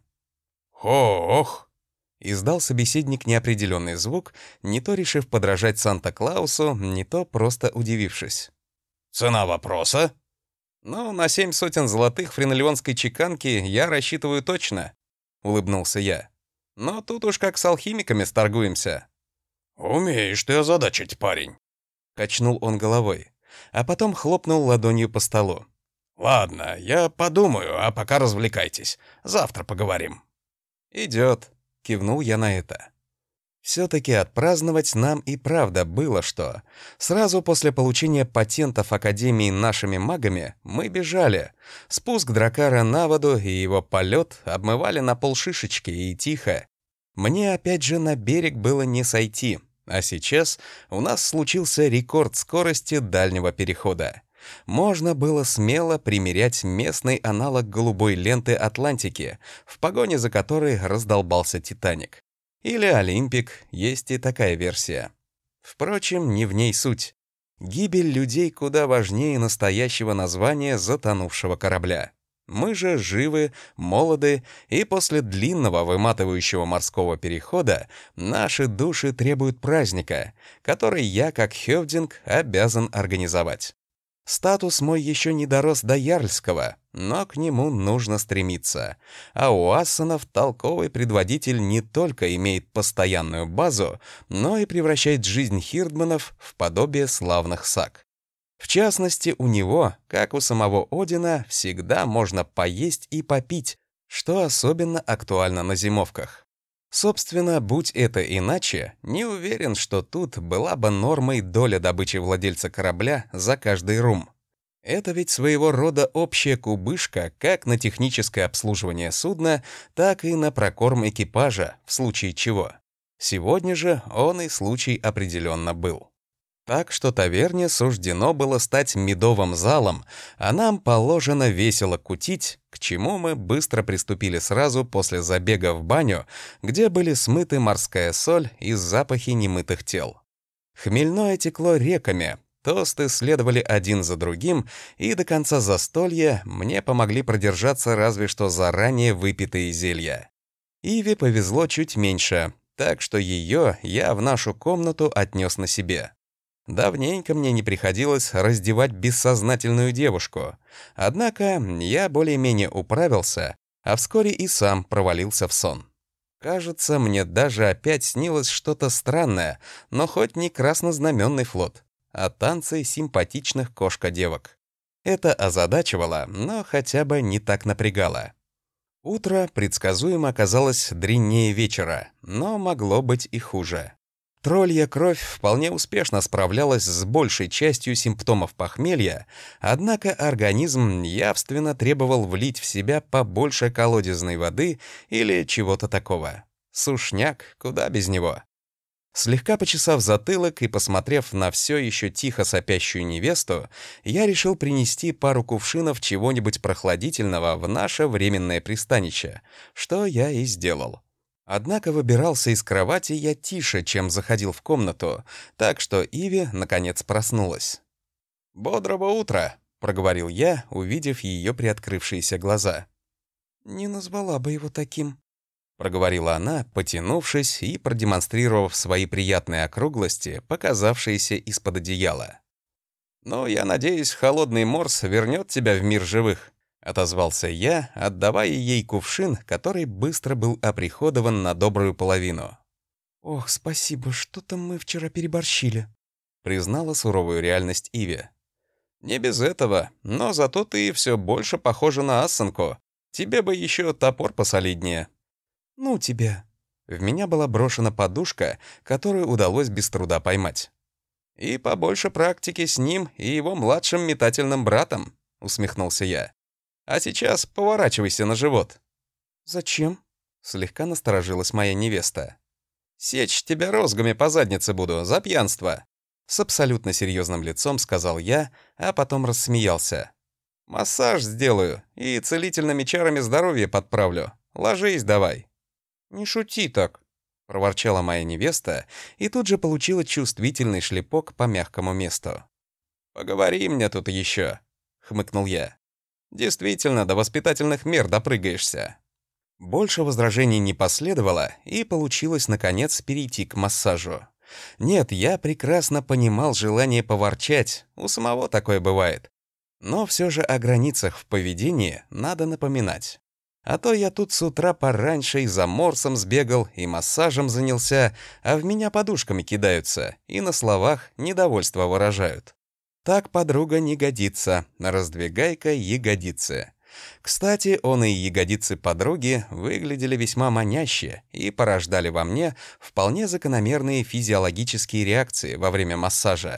«Ох!» — издал собеседник неопределенный звук, не то решив подражать Санта-Клаусу, не то просто удивившись. «Цена вопроса?» «Ну, на семь сотен золотых френолеонской чеканки я рассчитываю точно», — улыбнулся я. «Но тут уж как с алхимиками сторгуемся». «Умеешь ты озадачить, парень», — качнул он головой, а потом хлопнул ладонью по столу. «Ладно, я подумаю, а пока развлекайтесь. Завтра поговорим». «Идет», — кивнул я на это. Все-таки отпраздновать нам и правда было что. Сразу после получения патентов Академии нашими магами мы бежали. Спуск дракара на воду и его полет обмывали на полшишечки и тихо. Мне опять же на берег было не сойти, а сейчас у нас случился рекорд скорости дальнего перехода. Можно было смело примерять местный аналог голубой ленты Атлантики, в погоне за которой раздолбался Титаник. Или Олимпик, есть и такая версия. Впрочем, не в ней суть. Гибель людей куда важнее настоящего названия затонувшего корабля. Мы же живы, молоды, и после длинного выматывающего морского перехода наши души требуют праздника, который я, как Хёвдинг, обязан организовать. Статус мой еще не дорос до ярльского, но к нему нужно стремиться. А у ассанов толковый предводитель не только имеет постоянную базу, но и превращает жизнь хирдманов в подобие славных саг. В частности, у него, как у самого Одина, всегда можно поесть и попить, что особенно актуально на зимовках. Собственно, будь это иначе, не уверен, что тут была бы нормой доля добычи владельца корабля за каждый рум. Это ведь своего рода общая кубышка как на техническое обслуживание судна, так и на прокорм экипажа, в случае чего. Сегодня же он и случай определенно был. Так что таверне суждено было стать медовым залом, а нам положено весело кутить, к чему мы быстро приступили сразу после забега в баню, где были смыты морская соль и запахи немытых тел. Хмельное текло реками, тосты следовали один за другим, и до конца застолья мне помогли продержаться разве что заранее выпитые зелья. Иве повезло чуть меньше, так что ее я в нашу комнату отнес на себе. Давненько мне не приходилось раздевать бессознательную девушку. Однако я более-менее управился, а вскоре и сам провалился в сон. Кажется, мне даже опять снилось что-то странное, но хоть не краснознаменный флот, а танцы симпатичных кошка-девок. Это озадачивало, но хотя бы не так напрягало. Утро предсказуемо оказалось длиннее вечера, но могло быть и хуже. Троллья кровь вполне успешно справлялась с большей частью симптомов похмелья, однако организм явственно требовал влить в себя побольше колодезной воды или чего-то такого. Сушняк, куда без него. Слегка почесав затылок и посмотрев на все еще тихо сопящую невесту, я решил принести пару кувшинов чего-нибудь прохладительного в наше временное пристанище, что я и сделал. Однако выбирался из кровати я тише, чем заходил в комнату, так что Иви наконец проснулась. «Бодрого утра!» — проговорил я, увидев ее приоткрывшиеся глаза. «Не назвала бы его таким», — проговорила она, потянувшись и продемонстрировав свои приятные округлости, показавшиеся из-под одеяла. «Ну, я надеюсь, холодный морс вернет тебя в мир живых», — отозвался я, отдавая ей кувшин, который быстро был оприходован на добрую половину. «Ох, спасибо, что-то мы вчера переборщили», — признала суровую реальность Иви. «Не без этого, но зато ты все больше похожа на Ассанку. Тебе бы еще топор посолиднее». «Ну тебя». В меня была брошена подушка, которую удалось без труда поймать. «И побольше практики с ним и его младшим метательным братом», — усмехнулся я. «А сейчас поворачивайся на живот». «Зачем?» — слегка насторожилась моя невеста. «Сечь тебя розгами по заднице буду за пьянство», — с абсолютно серьезным лицом сказал я, а потом рассмеялся. «Массаж сделаю и целительными чарами здоровье подправлю. Ложись давай». «Не шути так», — проворчала моя невеста и тут же получила чувствительный шлепок по мягкому месту. «Поговори мне тут еще», — хмыкнул я. «Действительно, до воспитательных мер допрыгаешься». Больше возражений не последовало, и получилось, наконец, перейти к массажу. Нет, я прекрасно понимал желание поворчать, у самого такое бывает. Но все же о границах в поведении надо напоминать. А то я тут с утра пораньше и за морсом сбегал, и массажем занялся, а в меня подушками кидаются, и на словах недовольство выражают. Так, подруга, не годится, раздвигай-ка ягодицы. Кстати, он и ягодицы подруги выглядели весьма маняще и порождали во мне вполне закономерные физиологические реакции во время массажа.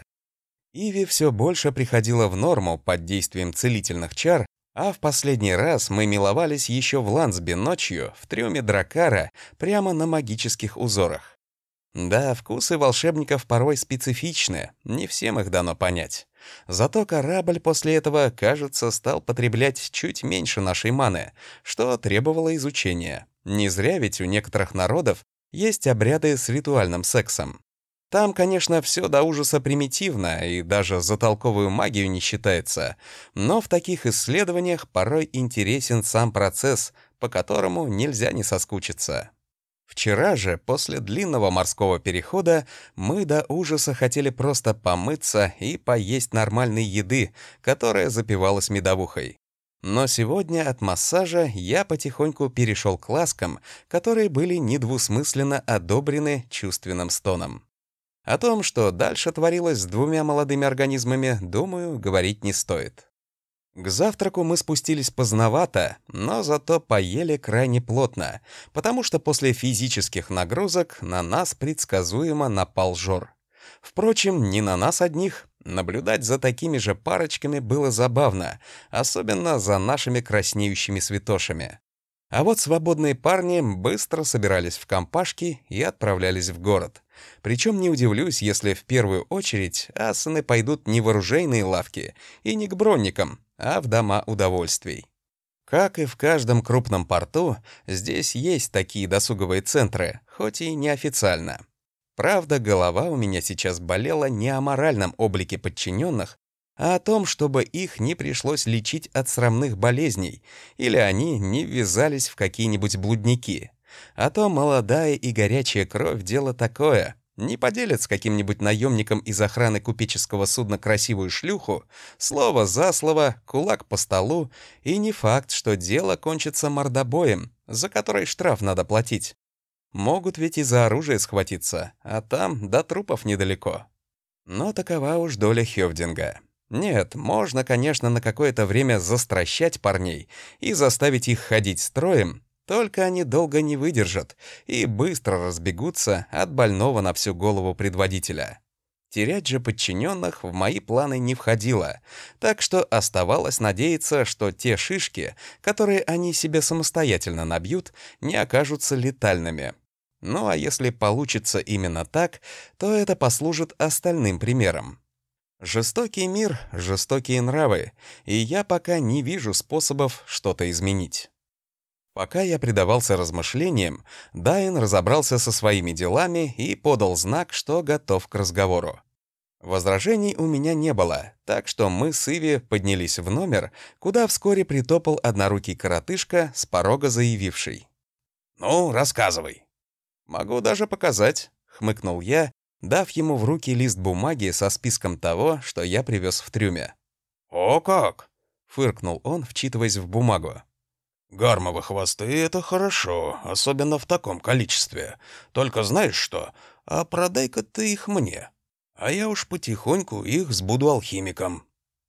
Иви все больше приходила в норму под действием целительных чар, а в последний раз мы миловались еще в Лансбе ночью в трюме Драккара прямо на магических узорах. Да, вкусы волшебников порой специфичны, не всем их дано понять. Зато корабль после этого, кажется, стал потреблять чуть меньше нашей маны, что требовало изучения. Не зря ведь у некоторых народов есть обряды с ритуальным сексом. Там, конечно, все до ужаса примитивно и даже за толковую магию не считается, но в таких исследованиях порой интересен сам процесс, по которому нельзя не соскучиться. Вчера же, после длинного морского перехода, мы до ужаса хотели просто помыться и поесть нормальной еды, которая запивалась медовухой. Но сегодня от массажа я потихоньку перешел к ласкам, которые были недвусмысленно одобрены чувственным стоном. О том, что дальше творилось с двумя молодыми организмами, думаю, говорить не стоит. К завтраку мы спустились поздновато, но зато поели крайне плотно, потому что после физических нагрузок на нас предсказуемо напал жор. Впрочем, не на нас одних. Наблюдать за такими же парочками было забавно, особенно за нашими краснеющими святошами. А вот свободные парни быстро собирались в компашки и отправлялись в город. Причем не удивлюсь, если в первую очередь асаны пойдут не в оружейные лавки и не к бронникам, а в дома удовольствий. Как и в каждом крупном порту, здесь есть такие досуговые центры, хоть и неофициально. Правда, голова у меня сейчас болела не о моральном облике подчиненных, а о том, чтобы их не пришлось лечить от срамных болезней, или они не ввязались в какие-нибудь блудники. А то молодая и горячая кровь — дело такое. Не поделят с каким-нибудь наемником из охраны купеческого судна красивую шлюху, слово за слово, кулак по столу, и не факт, что дело кончится мордобоем, за который штраф надо платить. Могут ведь и за оружие схватиться, а там до трупов недалеко. Но такова уж доля Хёвдинга. Нет, можно, конечно, на какое-то время застращать парней и заставить их ходить строем, только они долго не выдержат и быстро разбегутся от больного на всю голову предводителя. Терять же подчиненных в мои планы не входило, так что оставалось надеяться, что те шишки, которые они себе самостоятельно набьют, не окажутся летальными. Ну а если получится именно так, то это послужит остальным примером. Жестокий мир, жестокие нравы, и я пока не вижу способов что-то изменить. Пока я предавался размышлениям, Дайн разобрался со своими делами и подал знак, что готов к разговору. Возражений у меня не было, так что мы с Иви поднялись в номер, куда вскоре притопал однорукий коротышка, с порога заявивший: «Ну, рассказывай». «Могу даже показать», — хмыкнул я, дав ему в руки лист бумаги со списком того, что я привез в трюме. «О как!» — фыркнул он, вчитываясь в бумагу. «Гармовы хвосты — это хорошо, особенно в таком количестве. Только знаешь что? А продай-ка ты их мне, а я уж потихоньку их сбуду алхимиком».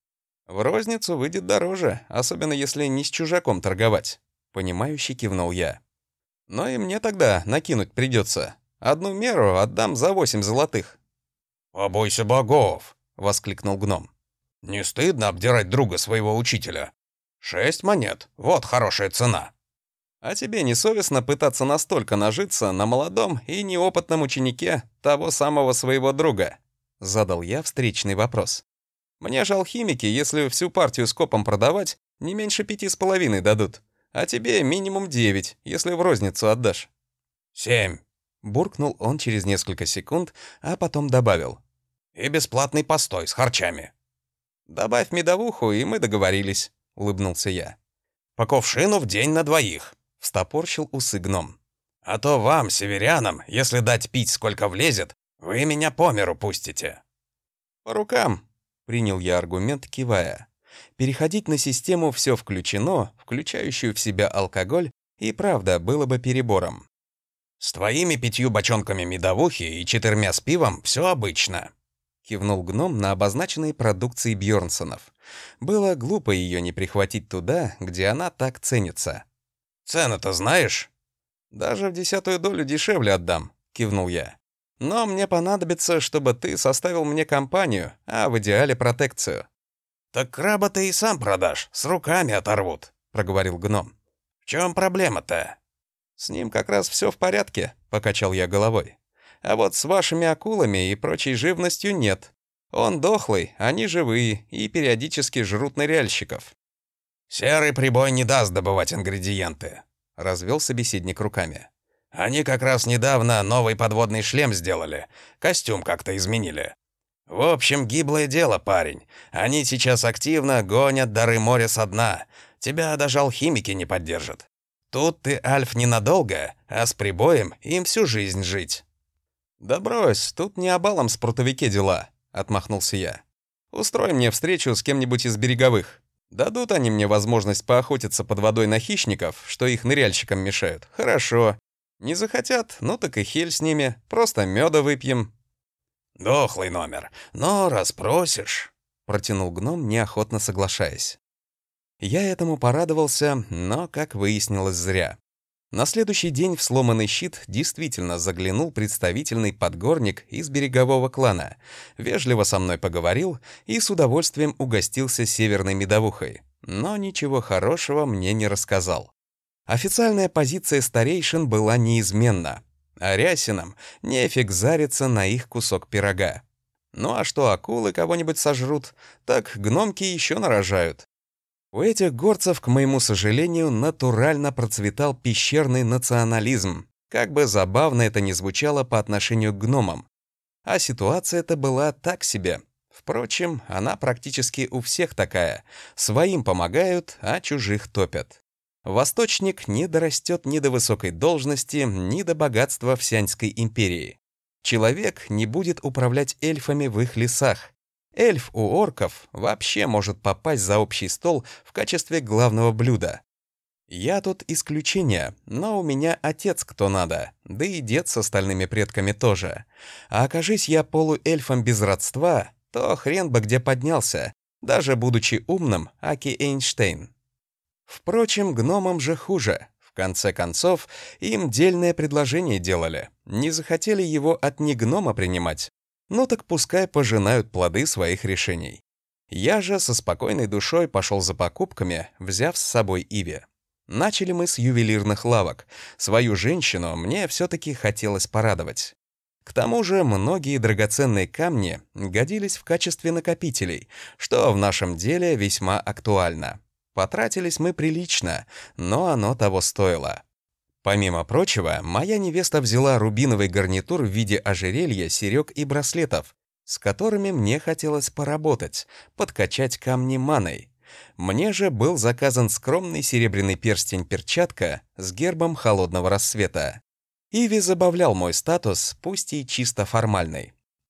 «В розницу выйдет дороже, особенно если не с чужаком торговать», — понимающе кивнул я. «Но и мне тогда накинуть придется. Одну меру отдам за восемь золотых». «Побойся богов!» — воскликнул гном. «Не стыдно обдирать друга своего учителя? Шесть монет — вот хорошая цена». «А тебе не совестно пытаться настолько нажиться на молодом и неопытном ученике того самого своего друга?» — задал я встречный вопрос. «Мне же алхимики, если всю партию скопом продавать, не меньше пяти с половиной дадут, а тебе минимум девять, если в розницу отдашь». «Семь», — буркнул он через несколько секунд, а потом добавил. «И бесплатный постой с харчами». «Добавь медовуху, и мы договорились», — улыбнулся я. «По кувшину в день на двоих», — встопорщил усы гном. «А то вам, северянам, если дать пить сколько влезет, вы меня по миру пустите». «По рукам», — принял я аргумент, кивая. Переходить на систему «все включено», включающую в себя алкоголь, и правда было бы перебором. «С твоими пятью бочонками медовухи и четырьмя с пивом все обычно», — кивнул гном на обозначенные продукции Бьёрнсонов. Было глупо ее не прихватить туда, где она так ценится. «Цену-то знаешь?» «Даже в десятую долю дешевле отдам», — кивнул я. «Но мне понадобится, чтобы ты составил мне компанию, а в идеале протекцию». «Так краба ты и сам продашь, с руками оторвут», — проговорил гном. «В чем проблема-то?» «С ним как раз все в порядке», — покачал я головой. «А вот с вашими акулами и прочей живностью нет. Он дохлый, они живые и периодически жрут ныряльщиков». «Серый прибой не даст добывать ингредиенты», — развел собеседник руками. «Они как раз недавно новый подводный шлем сделали, костюм как-то изменили. В общем, гиблое дело, парень. Они сейчас активно гонят дары моря со дна. Тебя даже алхимики не поддержат. Тут ты, Альф, ненадолго, а с прибоем им всю жизнь жить». «Да брось, тут не о балом с прутовике дела», — отмахнулся я. «Устрой мне встречу с кем-нибудь из береговых. Дадут они мне возможность поохотиться под водой на хищников, что их ныряльщикам мешают. Хорошо. Не захотят, ну так и хель с ними, просто меда выпьем». «Дохлый номер, но расспросишь», — протянул гном, неохотно соглашаясь. Я этому порадовался, но, как выяснилось, зря. На следующий день в сломанный щит действительно заглянул представительный подгорник из берегового клана, вежливо со мной поговорил и с удовольствием угостился северной медовухой, но ничего хорошего мне не рассказал. Официальная позиция старейшин была неизменна. А рясинам нефиг зариться на их кусок пирога. Ну а что акулы кого-нибудь сожрут, так гномки еще нарожают. У этих горцев, к моему сожалению, натурально процветал пещерный национализм, как бы забавно это ни звучало по отношению к гномам. А ситуация-то была так себе. Впрочем, она практически у всех такая. Своим помогают, а чужих топят. Восточник не дорастет ни до высокой должности, ни до богатства в Сяньской империи. Человек не будет управлять эльфами в их лесах. Эльф у орков вообще может попасть за общий стол в качестве главного блюда. Я тут исключение, но у меня отец кто надо, да и дед с остальными предками тоже. А окажись я полуэльфом без родства, то хрен бы где поднялся, даже будучи умным, аки Эйнштейн. Впрочем, гномам же хуже. В конце концов, им дельное предложение делали. Не захотели его от негнома принимать. Ну так пускай пожинают плоды своих решений. Я же со спокойной душой пошел за покупками, взяв с собой Иви. Начали мы с ювелирных лавок. Свою женщину мне все-таки хотелось порадовать. К тому же многие драгоценные камни годились в качестве накопителей, что в нашем деле весьма актуально. Потратились мы прилично, но оно того стоило. Помимо прочего, моя невеста взяла рубиновый гарнитур в виде ожерелья, серег и браслетов, с которыми мне хотелось поработать, подкачать камни маной. Мне же был заказан скромный серебряный перстень-перчатка с гербом холодного рассвета. Иви забавлял мой статус, пусть и чисто формальный.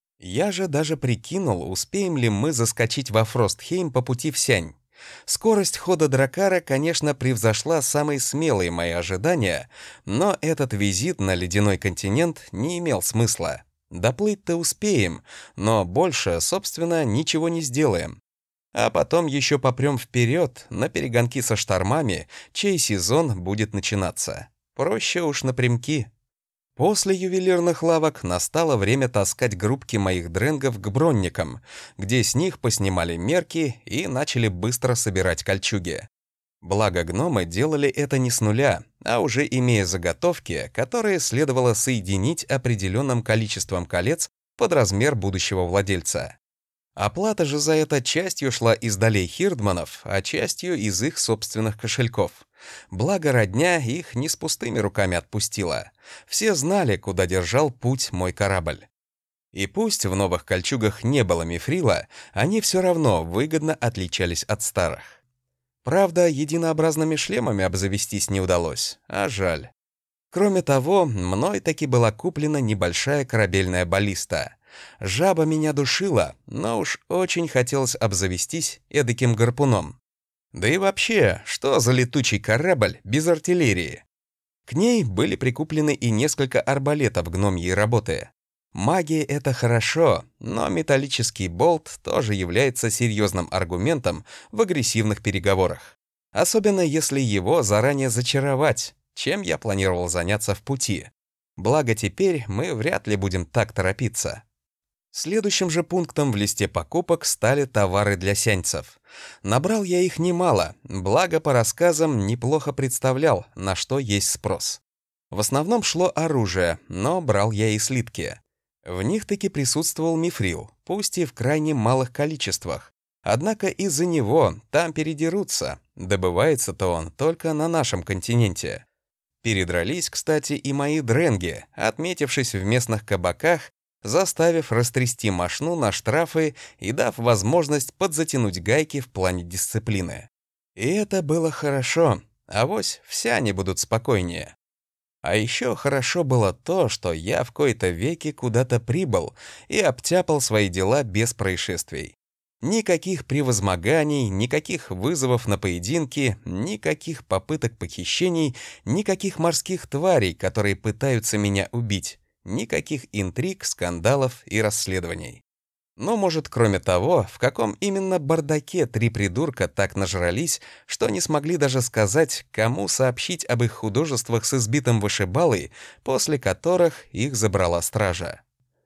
Я же даже прикинул, успеем ли мы заскочить во Фростхейм по пути в Сянь. Скорость хода дракара, конечно, превзошла самые смелые мои ожидания, но этот визит на ледяной континент не имел смысла. Доплыть-то успеем, но больше, собственно, ничего не сделаем. А потом еще попрем вперед на перегонки со штормами, чей сезон будет начинаться. Проще уж напрямки. После ювелирных лавок настало время таскать группки моих дрэнгов к бронникам, где с них поснимали мерки и начали быстро собирать кольчуги. Благо гномы делали это не с нуля, а уже имея заготовки, которые следовало соединить определенным количеством колец под размер будущего владельца. Оплата же за это частью шла из долей хирдманов, а частью из их собственных кошельков. Благо родня их не с пустыми руками отпустила. Все знали, куда держал путь мой корабль. И пусть в новых кольчугах не было мифрила, они все равно выгодно отличались от старых. Правда, единообразными шлемами обзавестись не удалось, а жаль. Кроме того, мной таки была куплена небольшая корабельная баллиста. Жаба меня душила, но уж очень хотелось обзавестись эдаким гарпуном. Да и вообще, что за летучий корабль без артиллерии? К ней были прикуплены и несколько арбалетов гномьей работы. Магия — это хорошо, но металлический болт тоже является серьезным аргументом в агрессивных переговорах. Особенно если его заранее зачаровать, чем я планировал заняться в пути. Благо теперь мы вряд ли будем так торопиться. Следующим же пунктом в листе покупок стали товары для сяньцев. Набрал я их немало, благо по рассказам неплохо представлял, на что есть спрос. В основном шло оружие, но брал я и слитки. В них таки присутствовал мифрил, пусть и в крайне малых количествах. Однако из-за него там передерутся, добывается-то он только на нашем континенте. Передрались, кстати, и мои дренги, отметившись в местных кабаках, заставив растрясти мошну на штрафы и дав возможность подзатянуть гайки в плане дисциплины. И это было хорошо, авось все они будут спокойнее. А еще хорошо было то, что я в кои-то веки куда-то прибыл и обтяпал свои дела без происшествий. Никаких превозмоганий, никаких вызовов на поединки, никаких попыток похищений, никаких морских тварей, которые пытаются меня убить. Никаких интриг, скандалов и расследований. Ну, может, кроме того, в каком именно бардаке три придурка так нажрались, что не смогли даже сказать, кому сообщить об их художествах с избитым вышибалой, после которых их забрала стража.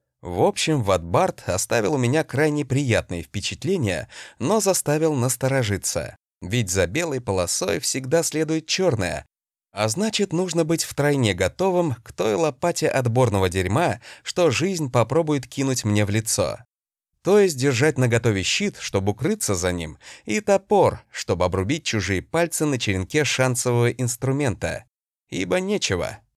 В общем, Ватбард оставил у меня крайне приятные впечатления, но заставил насторожиться. Ведь за белой полосой всегда следует черная, а значит, нужно быть втройне готовым к той лопате отборного дерьма, что жизнь попробует кинуть мне в лицо. То есть держать наготове щит, чтобы укрыться за ним, и топор, чтобы обрубить чужие пальцы на черенке шансового инструмента. Ибо нечего,